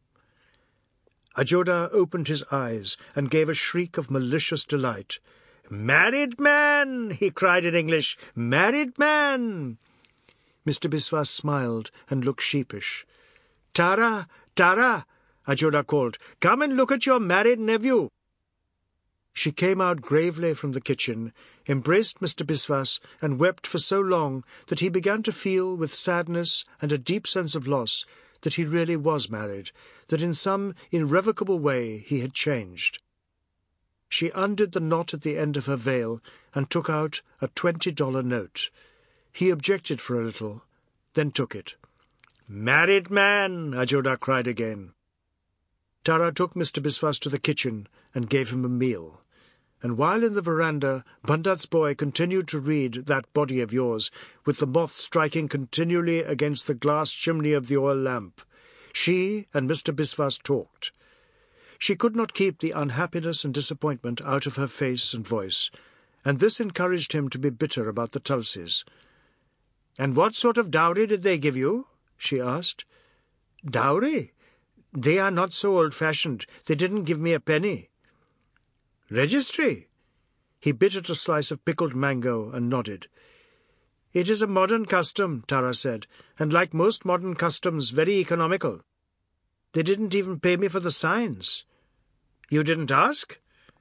Ajoda opened his eyes and gave a shriek of malicious delight. "Married man!" he cried in English. "Married man!" Mister Biswas smiled and looked sheepish. "Tara, Tara!" Ajoda called. "Come and look at your married nephew." She came out gravely from the kitchen, embraced Mister Biswas, and wept for so long that he began to feel, with sadness and a deep sense of loss, that he really was married, that in some irrevocable way he had changed. She undid the knot at the end of her veil and took out a twenty-dollar note. He objected for a little, then took it. "Married man!" Ajoda cried again. Tara took Mister Biswas to the kitchen and gave him a meal, and while in the veranda, Bundat's boy continued to read That Body of Yours, with the moth striking continually against the glass chimney of the oil lamp. She and Mister Biswas talked. She could not keep the unhappiness and disappointment out of her face and voice, and this encouraged him to be bitter about the Tulsis. "And what sort of dowry did they give you?" she asked. "Dowry? They are not so old-fashioned. They didn't give me a penny." "Registry?" He bit at a slice of pickled mango and nodded. "It is a modern custom," Tara said, "and like most modern customs, very economical. They didn't even pay me for the signs." "You didn't ask?"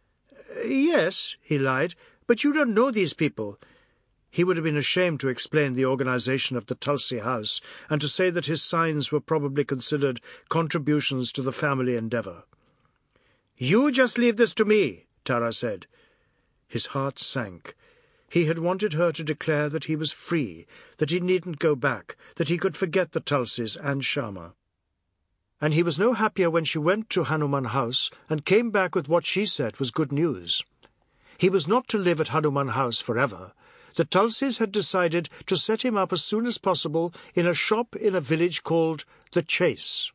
"Yes," he lied, "but you don't know these people." He would have been ashamed to explain the organization of the Tulsi house, and to say that his signs were probably considered contributions to the family endeavour. "You just leave this to me," Tara said. His heart sank. He had wanted her to declare that he was free, that he needn't go back, that he could forget the Tulsis and Shyama. And he was no happier when she went to Hanuman House and came back with what she said was good news. He was not to live at Hanuman House forever. the Tulsis had decided to set him up as soon as possible in a shop in a village called The Chase.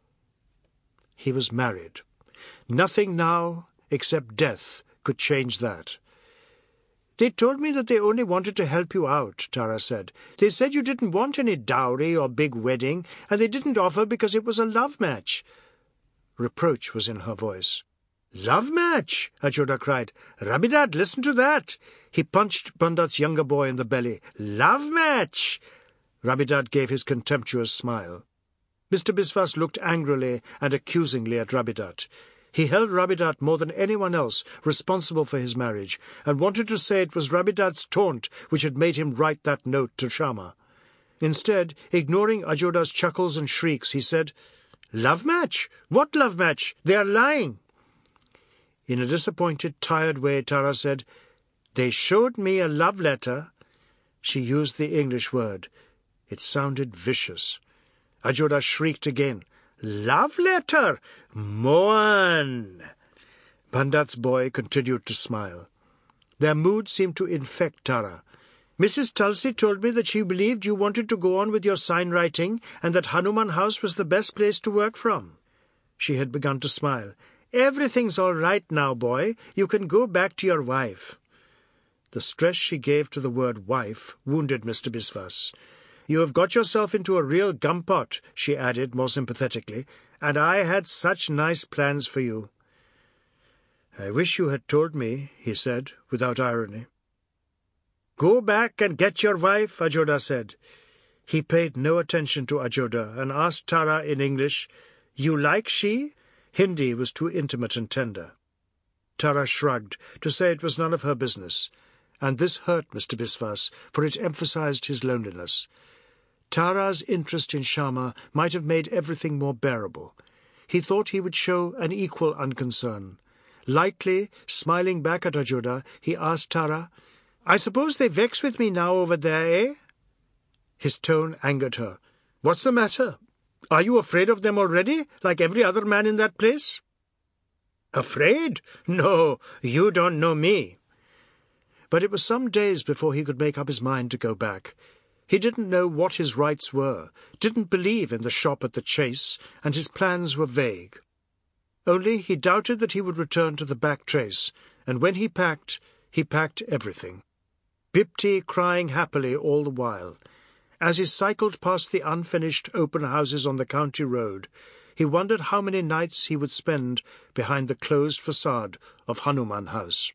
He was married. Nothing now, except death, could change that. "They told me that they only wanted to help you out," Tara said. "They said you didn't want any dowry or big wedding, and they didn't offer because it was a love match." Reproach was in her voice. "Love match!" Ajoda cried. "Rabidat, listen to that!" He punched Bandat's younger boy in the belly. "Love match!" Rabidat gave his contemptuous smile. Mister Biswas looked angrily and accusingly at Rabidat. He held Rabidat more than anyone else responsible for his marriage, and wanted to say it was Rabidat's taunt which had made him write that note to Shama. Instead, ignoring Ajoda's chuckles and shrieks, he said, "Love match? What love match? They are lying." In a disappointed, tired way, Tara said, "They showed me a love letter." She used the English word. It sounded vicious. Ajoda shrieked again. "Love letter! Moan!" Bandat's boy continued to smile. Their mood seemed to infect Tara. "Missus Tulsi told me that she believed you wanted to go on with your sign-writing and that Hanuman House was the best place to work from." She had begun to smile. "Everything's all right now, boy. You can go back to your wife." The stress she gave to the word wife wounded Mister Biswas. "You have got yourself into a real gumpot," she added more sympathetically, "and I had such nice plans for you." "I wish you had told me," he said, without irony. "Go back and get your wife," Ajoda said. He paid no attention to Ajoda and asked Tara in English, "You like she?" Hindi was too intimate and tender. Tara shrugged to say it was none of her business, and this hurt Mister Biswas, for it emphasized his loneliness. Tara's interest in Shama might have made everything more bearable. He thought he would show an equal unconcern. Lightly, smiling back at Ajoda, he asked Tara, "I suppose they vex with me now over there, eh?" His tone angered her. "What's the matter? Are you afraid of them already, like every other man in that place?" "Afraid? No, you don't know me." But it was some days before he could make up his mind to go back. He didn't know what his rights were, didn't believe in the shop at the Chase, and his plans were vague. Only he doubted that he would return to the back trace, and when he packed, he packed everything. Bipti crying happily all the while. As he cycled past the unfinished open houses on the county road, he wondered how many nights he would spend behind the closed facade of Hanuman House.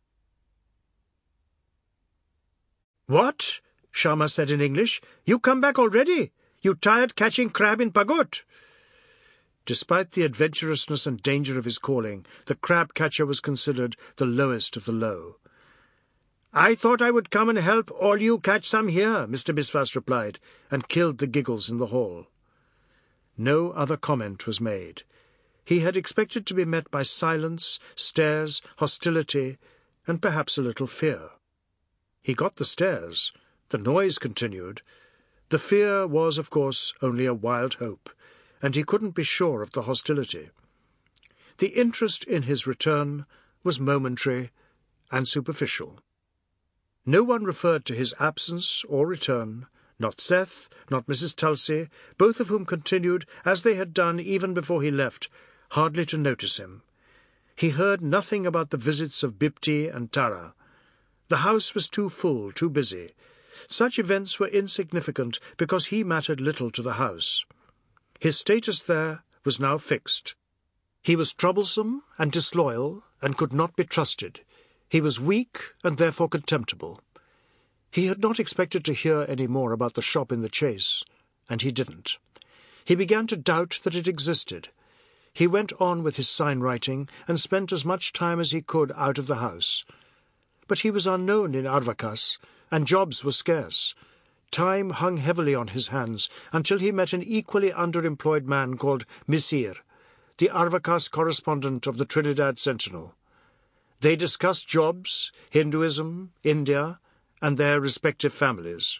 "What?" Shama said in English. "You come back already? You tired catching crab in Pagot?" Despite the adventurousness and danger of his calling, the crab-catcher was considered the lowest of the low. "I thought I would come and help all you catch some here," Mister Biswas replied, and killed the giggles in the hall. No other comment was made. He had expected to be met by silence, stares, hostility, and perhaps a little fear. He got the stares. The noise continued. The fear was, of course, only a wild hope, and he couldn't be sure of the hostility. The interest in his return was momentary and superficial. No one referred to his absence or return, not Seth, not Missus Tulsi, both of whom continued, as they had done even before he left, hardly to notice him. He heard nothing about the visits of Bipti and Tara. The house was too full, too busy. Such events were insignificant because he mattered little to the house. His status there was now fixed. He was troublesome and disloyal and could not be trusted. He was weak and therefore contemptible. He had not expected to hear any more about the shop in the Chase, and he didn't. He began to doubt that it existed. He went on with his sign-writing and spent as much time as he could out of the house. But he was unknown in Arvakas, and jobs were scarce. Time hung heavily on his hands until he met an equally underemployed man called Misir, the Arvakas correspondent of the Trinidad Sentinel. They discussed jobs, Hinduism, India, and their respective families.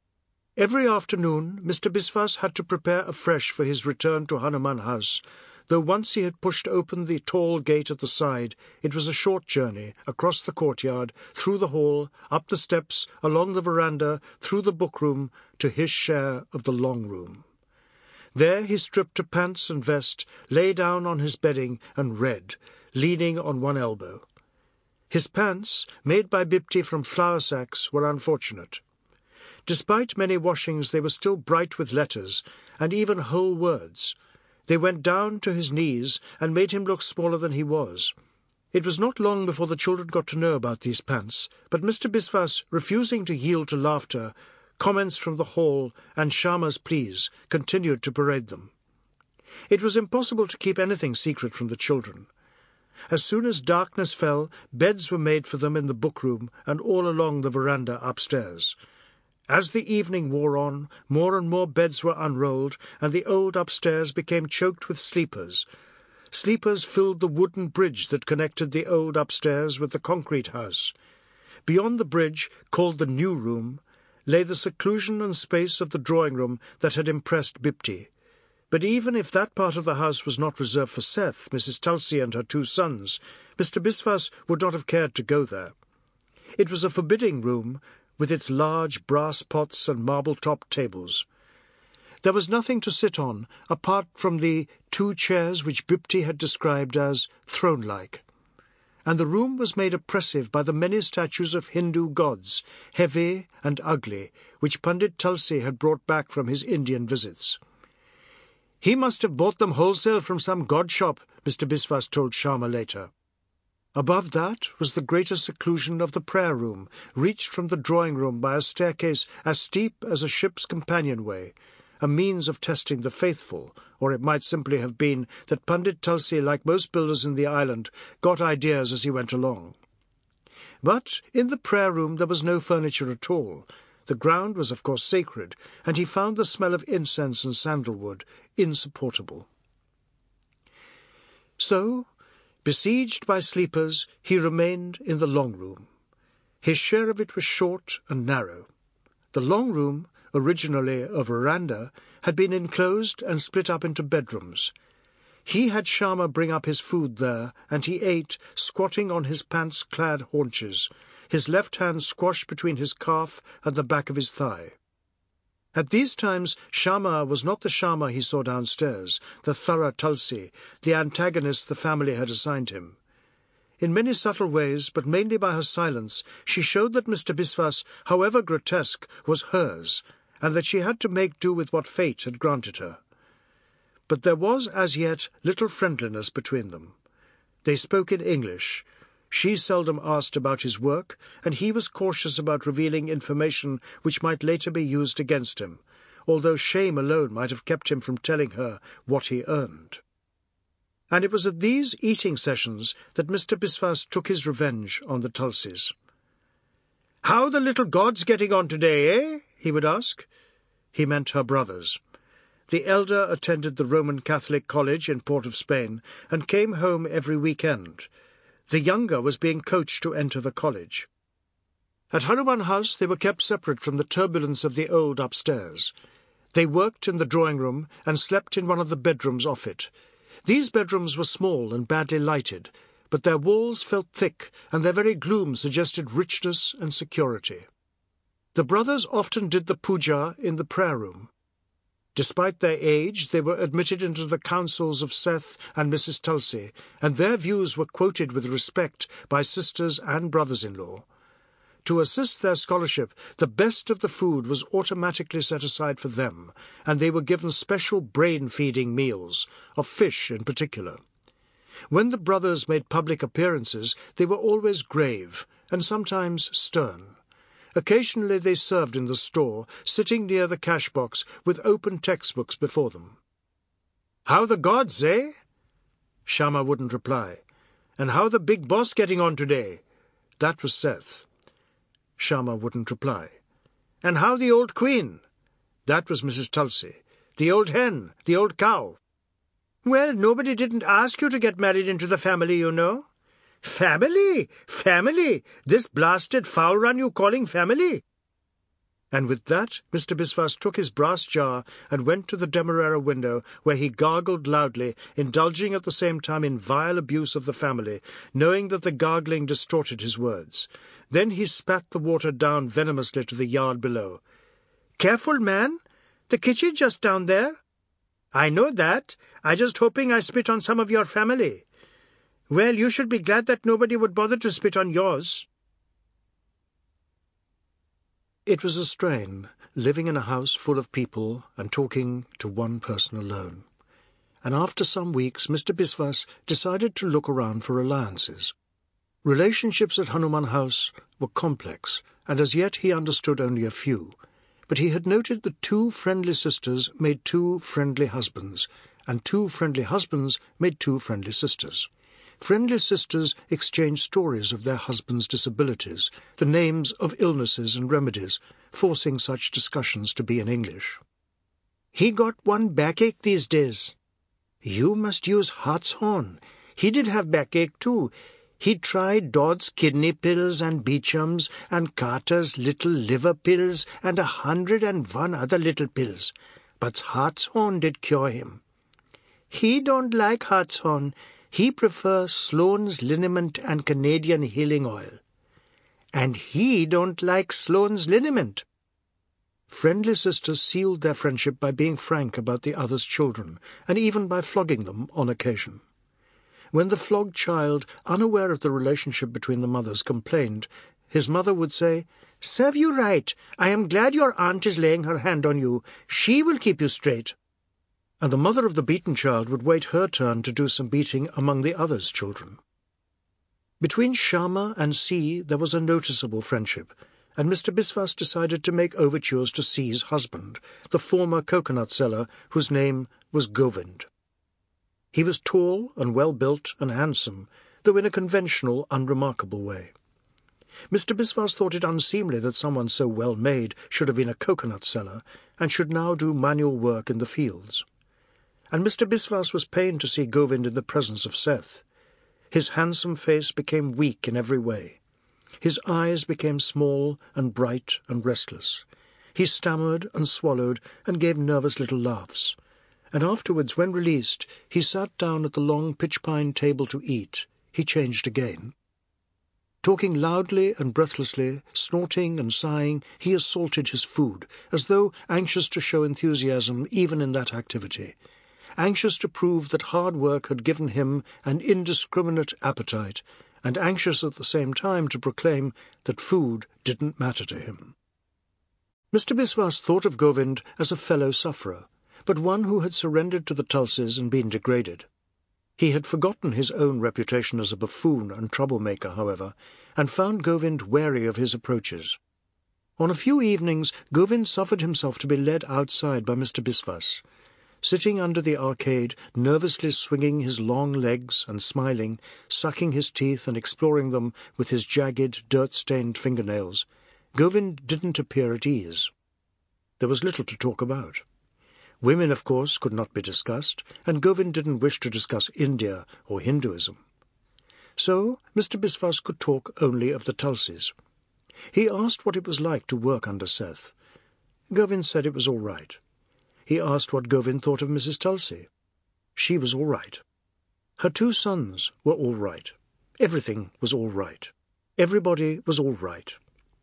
Every afternoon Mister Biswas had to prepare afresh for his return to Hanuman House, Though once he had pushed open the tall gate at the side, it was a short journey, across the courtyard, through the hall, up the steps, along the veranda, through the book-room, to his share of the long room. There he stripped to pants and vest, lay down on his bedding, and read, leaning on one elbow. His pants, made by Bibty from flour sacks, were unfortunate. Despite many washings, they were still bright with letters, and even whole words. They went down to his knees and made him look smaller than he was. It was not long before the children got to know about these pants, but Mister Biswas, refusing to yield to laughter, comments from the hall, and Shyama's pleas continued to parade them. It was impossible to keep anything secret from the children. As soon as darkness fell, beds were made for them in the book-room and all along the veranda upstairs. As the evening wore on, more and more beds were unrolled, and the old upstairs became choked with sleepers. Sleepers filled the wooden bridge that connected the old upstairs with the concrete house. Beyond the bridge, called the new room, lay the seclusion and space of the drawing-room that had impressed Bibty. But even if that part of the house was not reserved for Seth, Missus Tulsi and her two sons, Mister Biswas would not have cared to go there. It was a forbidding room, with its large brass pots and marble-topped tables. There was nothing to sit on, apart from the two chairs which Bibty had described as throne-like. And the room was made oppressive by the many statues of Hindu gods, heavy and ugly, which Pandit Tulsi had brought back from his Indian visits. "He must have bought them wholesale from some god shop," Mister Biswas told Shyama later. Above that was the greater seclusion of the prayer-room, reached from the drawing-room by a staircase as steep as a ship's companionway, a means of testing the faithful, or it might simply have been that Pandit Tulsi, like most builders in the island, got ideas as he went along. But in the prayer-room there was no furniture at all. The ground was of course sacred, and he found the smell of incense and sandalwood insupportable. So, besieged by sleepers, he remained in the long room. His share of it was short and narrow. The long room, originally a veranda, had been enclosed and split up into bedrooms. He had Shyama bring up his food there, and he ate, squatting on his pants-clad haunches, his left hand squashed between his calf and the back of his thigh. At these times, Shyama was not the Shyama he saw downstairs, the thorough Tulsi, the antagonist the family had assigned him. In many subtle ways, but mainly by her silence, she showed that Mister Biswas, however grotesque, was hers, and that she had to make do with what fate had granted her. But there was as yet little friendliness between them. They spoke in English. She seldom asked about his work, and he was cautious about revealing information which might later be used against him, although shame alone might have kept him from telling her what he earned. And it was at these eating sessions that Mister Biswas took his revenge on the Tulsis. "How the little gods getting on today, eh?" he would ask. He meant her brothers. The elder attended the Roman Catholic College in Port of Spain and came home every weekend. The younger was being coached to enter the college. At Hanuman House they were kept separate from the turbulence of the old upstairs. They worked in the drawing-room and slept in one of the bedrooms off it. These bedrooms were small and badly lighted, but their walls felt thick, and their very gloom suggested richness and security. The brothers often did the puja in the prayer-room. Despite their age, they were admitted into the councils of Seth and Missus Tulsi, and their views were quoted with respect by sisters and brothers-in-law. To assist their scholarship, the best of the food was automatically set aside for them, and they were given special brain-feeding meals, of fish in particular. When the brothers made public appearances, they were always grave, and sometimes stern. Occasionally they served in the store, sitting near the cash-box with open textbooks before them. "How the gods, eh?" Shyama wouldn't reply. "And how the big boss getting on today?" That was Seth. Shyama wouldn't reply. "And how the old queen?" That was Missus Tulsi. "The old hen, the old cow." "Well, nobody didn't ask you to get married into the family, you know." "Family? Family? This blasted foul run you calling family?" And with that, Mister Biswas took his brass jar and went to the Demerara window, where he gargled loudly, indulging at the same time in vile abuse of the family, knowing that the gargling distorted his words. Then he spat the water down venomously to the yard below. "Careful, man! The kitchen just down there." "I know that. I just hoping I spit on some of your family." "Well, you should be glad that nobody would bother to spit on yours." It was a strain, living in a house full of people and talking to one person alone. And after some weeks, Mister Biswas decided to look around for alliances. Relationships at Hanuman House were complex, and as yet he understood only a few. But he had noted that two friendly sisters made two friendly husbands, and two friendly husbands made two friendly sisters. Friendly sisters exchanged stories of their husbands' disabilities, the names of illnesses and remedies, forcing such discussions to be in English. "He got one backache these days." "You must use hartshorn. He did have backache too. He tried Dodd's kidney pills and Beecham's and Carter's little liver pills and a hundred and one other little pills, but hartshorn did cure him." "He don't like hartshorn. He prefers Sloan's liniment and Canadian healing oil." "And he don't like Sloan's liniment." Friendly sisters sealed their friendship by being frank about the other's children, and even by flogging them on occasion. When the flogged child, unaware of the relationship between the mothers, complained, his mother would say, "Serve you right. I am glad your aunt is laying her hand on you. She will keep you straight." And the mother of the beaten child would wait her turn to do some beating among the others' children. Between Sharma and C there was a noticeable friendship, and Mister Biswas decided to make overtures to C's husband, the former coconut seller, whose name was Govind. He was tall and well-built and handsome, though in a conventional, unremarkable way. Mister Biswas thought it unseemly that someone so well-made should have been a coconut seller, and should now do manual work in the fields. And Mister Biswas was pained to see Govind in the presence of Seth. His handsome face became weak in every way. His eyes became small and bright and restless. He stammered and swallowed and gave nervous little laughs. And afterwards, when released, he sat down at the long pitch-pine table to eat. He changed again. Talking loudly and breathlessly, snorting and sighing, he assaulted his food, as though anxious to show enthusiasm even in that activity, anxious to prove that hard work had given him an indiscriminate appetite, and anxious at the same time to proclaim that food didn't matter to him. Mister Biswas thought of Govind as a fellow-sufferer, but one who had surrendered to the Tulsis and been degraded. He had forgotten his own reputation as a buffoon and troublemaker, however, and found Govind wary of his approaches. On a few evenings, Govind suffered himself to be led outside by Mister Biswas. Sitting under the arcade, nervously swinging his long legs and smiling, sucking his teeth and exploring them with his jagged, dirt-stained fingernails, Govind didn't appear at ease. There was little to talk about. Women, of course, could not be discussed, and Govind didn't wish to discuss India or Hinduism. So Mister Biswas could talk only of the Tulsis. He asked what it was like to work under Seth. Govind said it was all right. He asked what Govind thought of Missus Tulsi. She was all right. Her two sons were all right. Everything was all right. Everybody was all right.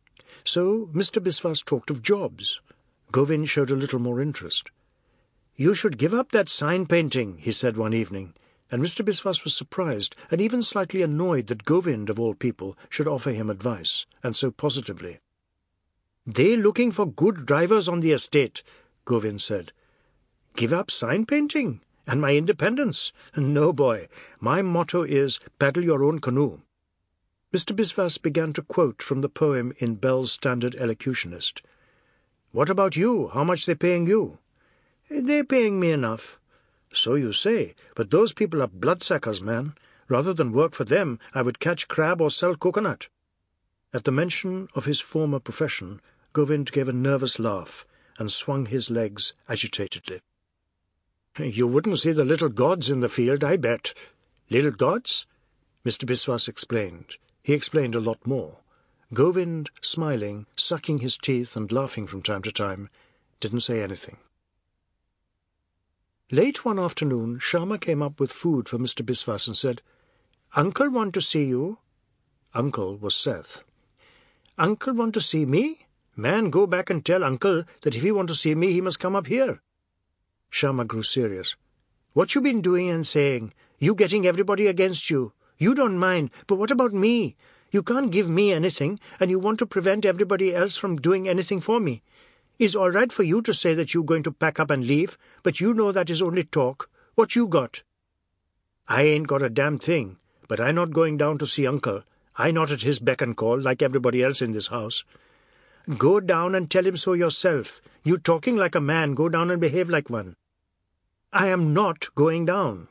So Mister Biswas talked of jobs. Govind showed a little more interest. "You should give up that sign painting," he said one evening, and Mister Biswas was surprised and even slightly annoyed that Govind, of all people, should offer him advice, and so positively. "They're looking for good drivers on the estate," Govind said. "Give up sign painting? And my independence? No, boy. My motto is, paddle your own canoe." Mister Biswas began to quote from the poem in Bell's Standard Elocutionist. "What about you? How much they paying you?" "They're paying me enough." "So you say, but those people are bloodsuckers, man. Rather than work for them, I would catch crab or sell coconut." At the mention of his former profession, Govind gave a nervous laugh and swung his legs agitatedly. "You wouldn't see the little gods in the field, I bet." "Little gods?" Mister Biswas explained. He explained a lot more. Govind, smiling, sucking his teeth and laughing from time to time, didn't say anything. Late one afternoon, Sharma came up with food for Mister Biswas and said, "Uncle want to see you." Uncle was Seth. "Uncle want to see me? Man, go back and tell Uncle that if he want to see me, he must come up here." Sharma grew serious. "What you been doing and saying? You getting everybody against you. You don't mind, but what about me? You can't give me anything, and you want to prevent everybody else from doing anything for me. It's all right for you to say that you're going to pack up and leave, but you know that is only talk. What you got?" "I ain't got a damn thing, but I not going down to see Uncle. I not at his beck and call like everybody else in this house." "Go down and tell him so yourself. You talking like a man, go down and behave like one." "I am not going down."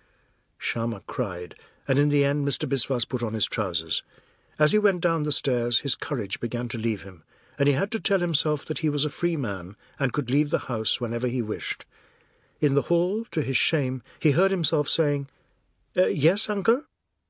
Sharma cried, and in the end Mister Biswas put on his trousers. As he went down the stairs, his courage began to leave him, and he had to tell himself that he was a free man and could leave the house whenever he wished. In the hall, to his shame, he heard himself saying, uh, "Yes, Uncle?"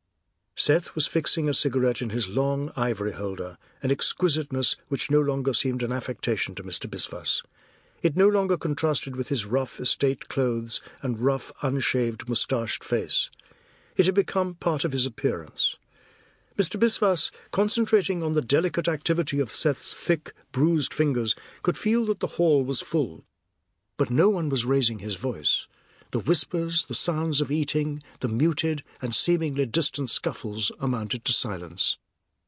Seth was fixing a cigarette in his long ivory holder, an exquisiteness which no longer seemed an affectation to Mister Biswas. It no longer contrasted with his rough estate clothes and rough, unshaved, moustached face. It had become part of his appearance. Mister Biswas, concentrating on the delicate activity of Seth's thick, bruised fingers, could feel that the hall was full. But no one was raising his voice. The whispers, the sounds of eating, the muted and seemingly distant scuffles amounted to silence.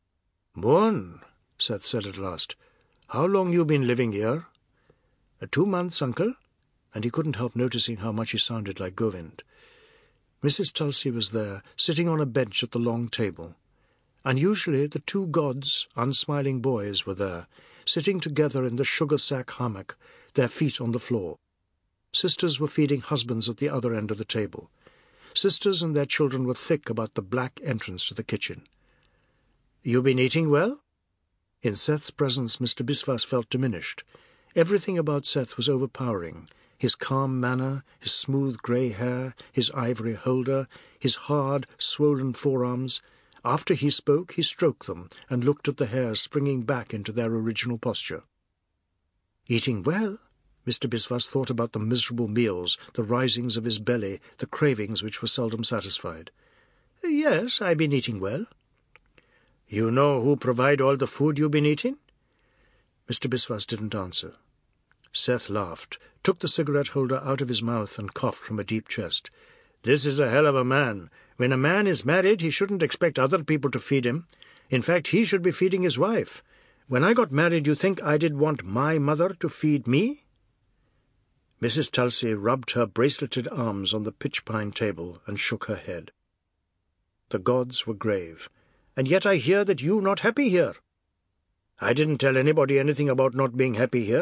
"Mohan," Seth said at last, "how long you been living here?" "Uh, two months, Uncle," and he couldn't help noticing how much he sounded like Govind. Missus Tulsi was there, sitting on a bench at the long table. Unusually, the two gods, unsmiling boys, were there, sitting together in the sugar-sack hammock, their feet on the floor. Sisters were feeding husbands at the other end of the table. Sisters and their children were thick about the black entrance to the kitchen. "You been eating well?" In Seth's presence Mister Biswas felt diminished. Everything about Seth was overpowering. His calm manner, his smooth grey hair, his ivory holder, his hard, swollen forearms. After he spoke, he stroked them and looked at the hairs springing back into their original posture. "Eating well?" Mister Biswas thought about the miserable meals, the risings of his belly, the cravings which were seldom satisfied. "Yes, I've been eating well." "You know who provide all the food you've been eating?" Mister Biswas didn't answer. Seth laughed, took the cigarette holder out of his mouth and coughed from a deep chest. "This is a hell of a man. When a man is married, he shouldn't expect other people to feed him. In fact, he should be feeding his wife. When I got married, you think I did want my mother to feed me?" Missus Tulsi rubbed her braceleted arms on the pitch-pine table and shook her head. The gods were grave. "And yet I hear that you not happy here." "I didn't tell anybody anything about not being happy here.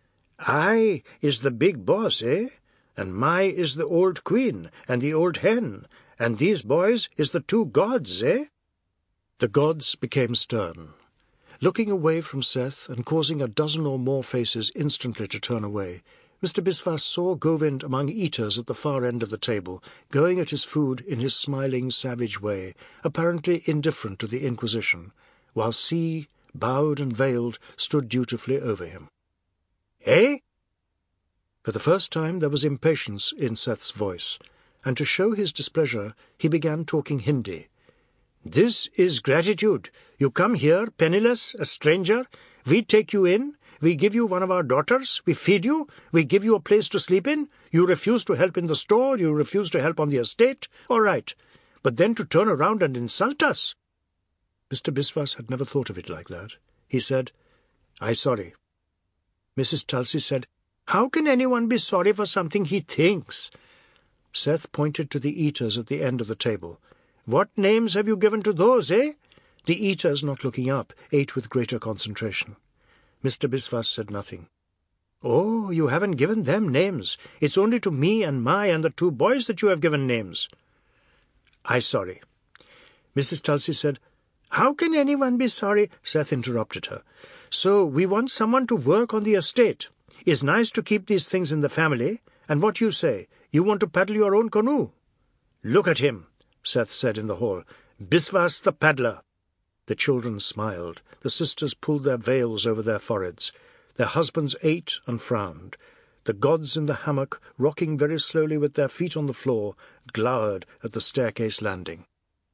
I is the big boss, eh? And my is the old queen and the old hen, and these boys is the two gods, eh?" The gods became stern. Looking away from Seth and causing a dozen or more faces instantly to turn away, Mister Biswas saw Govind among eaters at the far end of the table, going at his food in his smiling, savage way, apparently indifferent to the Inquisition, while C, bowed and veiled, stood dutifully over him. "Eh?" For the first time there was impatience in Seth's voice, and to show his displeasure he began talking Hindi. "This is gratitude. You come here, penniless, a stranger. We take you in. We give you one of our daughters. We feed you. We give you a place to sleep in. You refuse to help in the store. You refuse to help on the estate. All right. But then to turn around and insult us." Mister Biswas had never thought of it like that. He said, "I sorry." Missus Tulsi said, "How can anyone be sorry for something he thinks?" Seth pointed to the eaters at the end of the table. "What names have you given to those, eh?" The eaters, not looking up, ate with greater concentration. Mister Biswas said nothing. "Oh, you haven't given them names. It's only to me and my and the two boys that you have given names." "I sorry." Missus Tulsi said, "How can anyone be sorry?" Seth interrupted her. "So we want someone to work on the estate. It's nice to keep these things in the family, and what you say, you want to paddle your own canoe." "Look at him," Seth said in the hall. "Biswas the paddler." The children smiled. The sisters pulled their veils over their foreheads. Their husbands ate and frowned. The gods in the hammock, rocking very slowly with their feet on the floor, glowered at the staircase landing.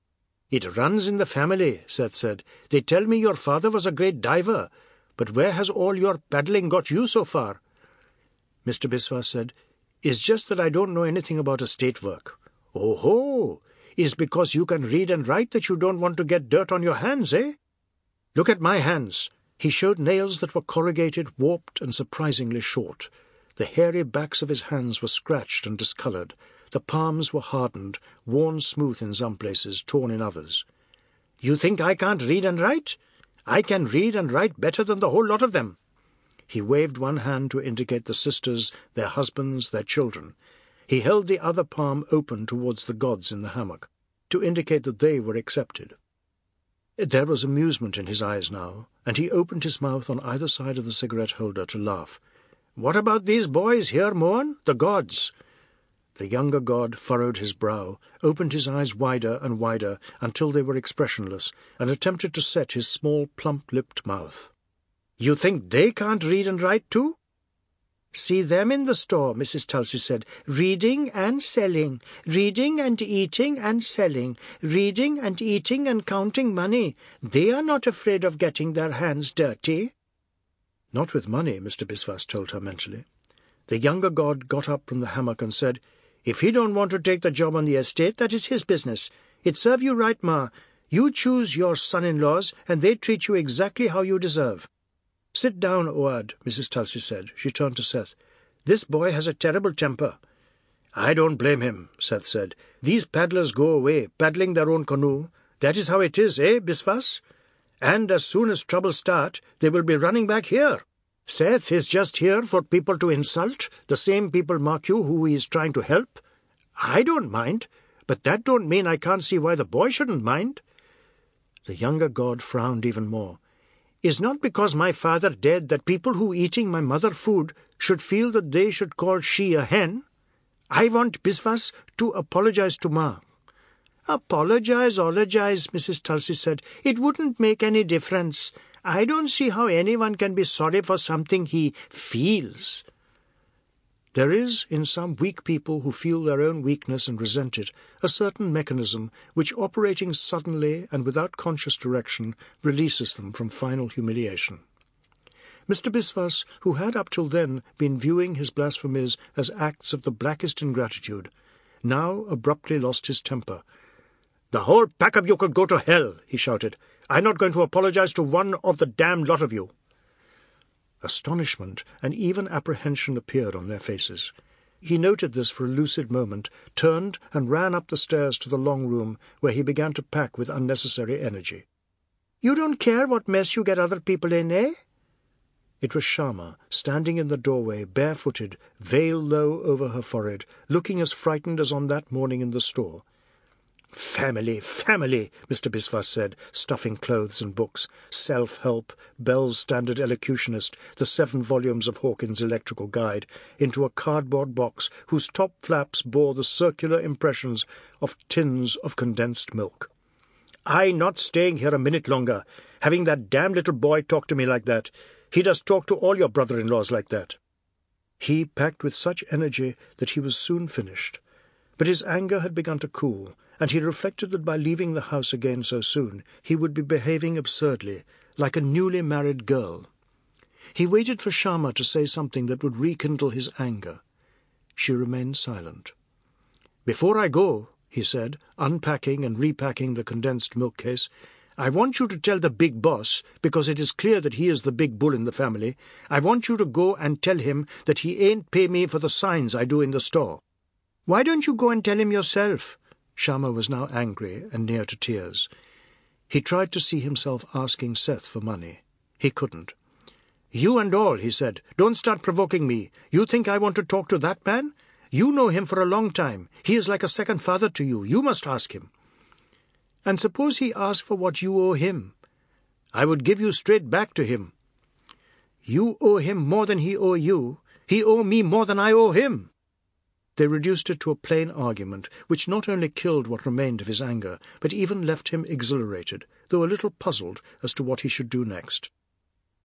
"It runs in the family," Seth said. "They tell me your father was a great diver, but where has all your paddling got you so far?" Mister Biswas said, "It's just that I don't know anything about estate work." "Oh ho! Is because you can read and write that you don't want to get dirt on your hands, eh? Look at my hands." He showed nails that were corrugated, warped, and surprisingly short. The hairy backs of his hands were scratched and discoloured. The palms were hardened, worn smooth in some places, torn in others. "You think I can't read and write? I can read and write better than the whole lot of them." He waved one hand to indicate the sisters, their husbands, their children. He held the other palm open towards the gods in the hammock, to indicate that they were accepted. There was amusement in his eyes now, and he opened his mouth on either side of the cigarette-holder to laugh. "What about these boys here, Moan? The gods?" The younger god furrowed his brow, opened his eyes wider and wider until they were expressionless, and attempted to set his small, plump-lipped mouth. "You think they can't read and write too?" "See them in the store," Missus Tulsi said, "reading and selling, reading and eating and selling, reading and eating and counting money. They are not afraid of getting their hands dirty." "Not with money," Mister Biswas told her mentally. The younger god got up from the hammock and said, "If he don't want to take the job on the estate, that is his business. It serve you right, Ma. You choose your son-in-laws, and they treat you exactly how you deserve." "Sit down, Oad," Missus Tulsi said. She turned to Seth. "This boy has a terrible temper." "I don't blame him," Seth said. "These paddlers go away, paddling their own canoe. That is how it is, eh, Biswas? And as soon as trouble start, they will be running back here. Seth is just here for people to insult, the same people, mark you, who he is trying to help. I don't mind, but that don't mean I can't see why the boy shouldn't mind." The younger god frowned even more. "Is not because my father dead that people who eating my mother food should feel that they should call she a hen. I want Biswas to apologize to Ma." "Apologize, apologize," Missus Tulsi said. "It wouldn't make any difference. I don't see how anyone can be sorry for something he feels." There is, in some weak people who feel their own weakness and resent it, a certain mechanism which, operating suddenly and without conscious direction, releases them from final humiliation. Mister Biswas, who had up till then been viewing his blasphemies as acts of the blackest ingratitude, now abruptly lost his temper. "The whole pack of you could go to hell," he shouted. "I'm not going to apologize to one of the damned lot of you." Astonishment and even apprehension appeared on their faces. He noted this for a lucid moment, turned and ran up the stairs to the long room, where he began to pack with unnecessary energy. "You don't care what mess you get other people in, eh?" It was Sharma, standing in the doorway, barefooted, veil low over her forehead, looking as frightened as on that morning in the store. "Family, family," Mister Biswas said, stuffing clothes and books, Self-Help, Bell's Standard Elocutionist, the seven volumes of Hawkins' Electrical Guide, into a cardboard box whose top flaps bore the circular impressions of tins of condensed milk. "I not staying here a minute longer, having that damn little boy talk to me like that. He does talk to all your brother-in-laws like that." He packed with such energy that he was soon finished. But his anger had begun to cool, and he reflected that by leaving the house again so soon, he would be behaving absurdly, like a newly married girl. He waited for Sharma to say something that would rekindle his anger. She remained silent. "Before I go," he said, unpacking and repacking the condensed milk case, "I want you to tell the big boss, because it is clear that he is the big bull in the family, I want you to go and tell him that he ain't pay me for the signs I do in the store." "Why don't you go and tell him yourself?" Sharma was now angry and near to tears. He tried to see himself asking Seth for money. He couldn't. "You and all," he said, "don't start provoking me. You think I want to talk to that man? You know him for a long time. He is like a second father to you. You must ask him." "And suppose he asked for what you owe him?" "I would give you straight back to him." "You owe him more than he owe you. He owe me more than I owe him." they reduced it to a plain argument, which not only killed what remained of his anger, but even left him exhilarated, though a little puzzled as to what he should do next.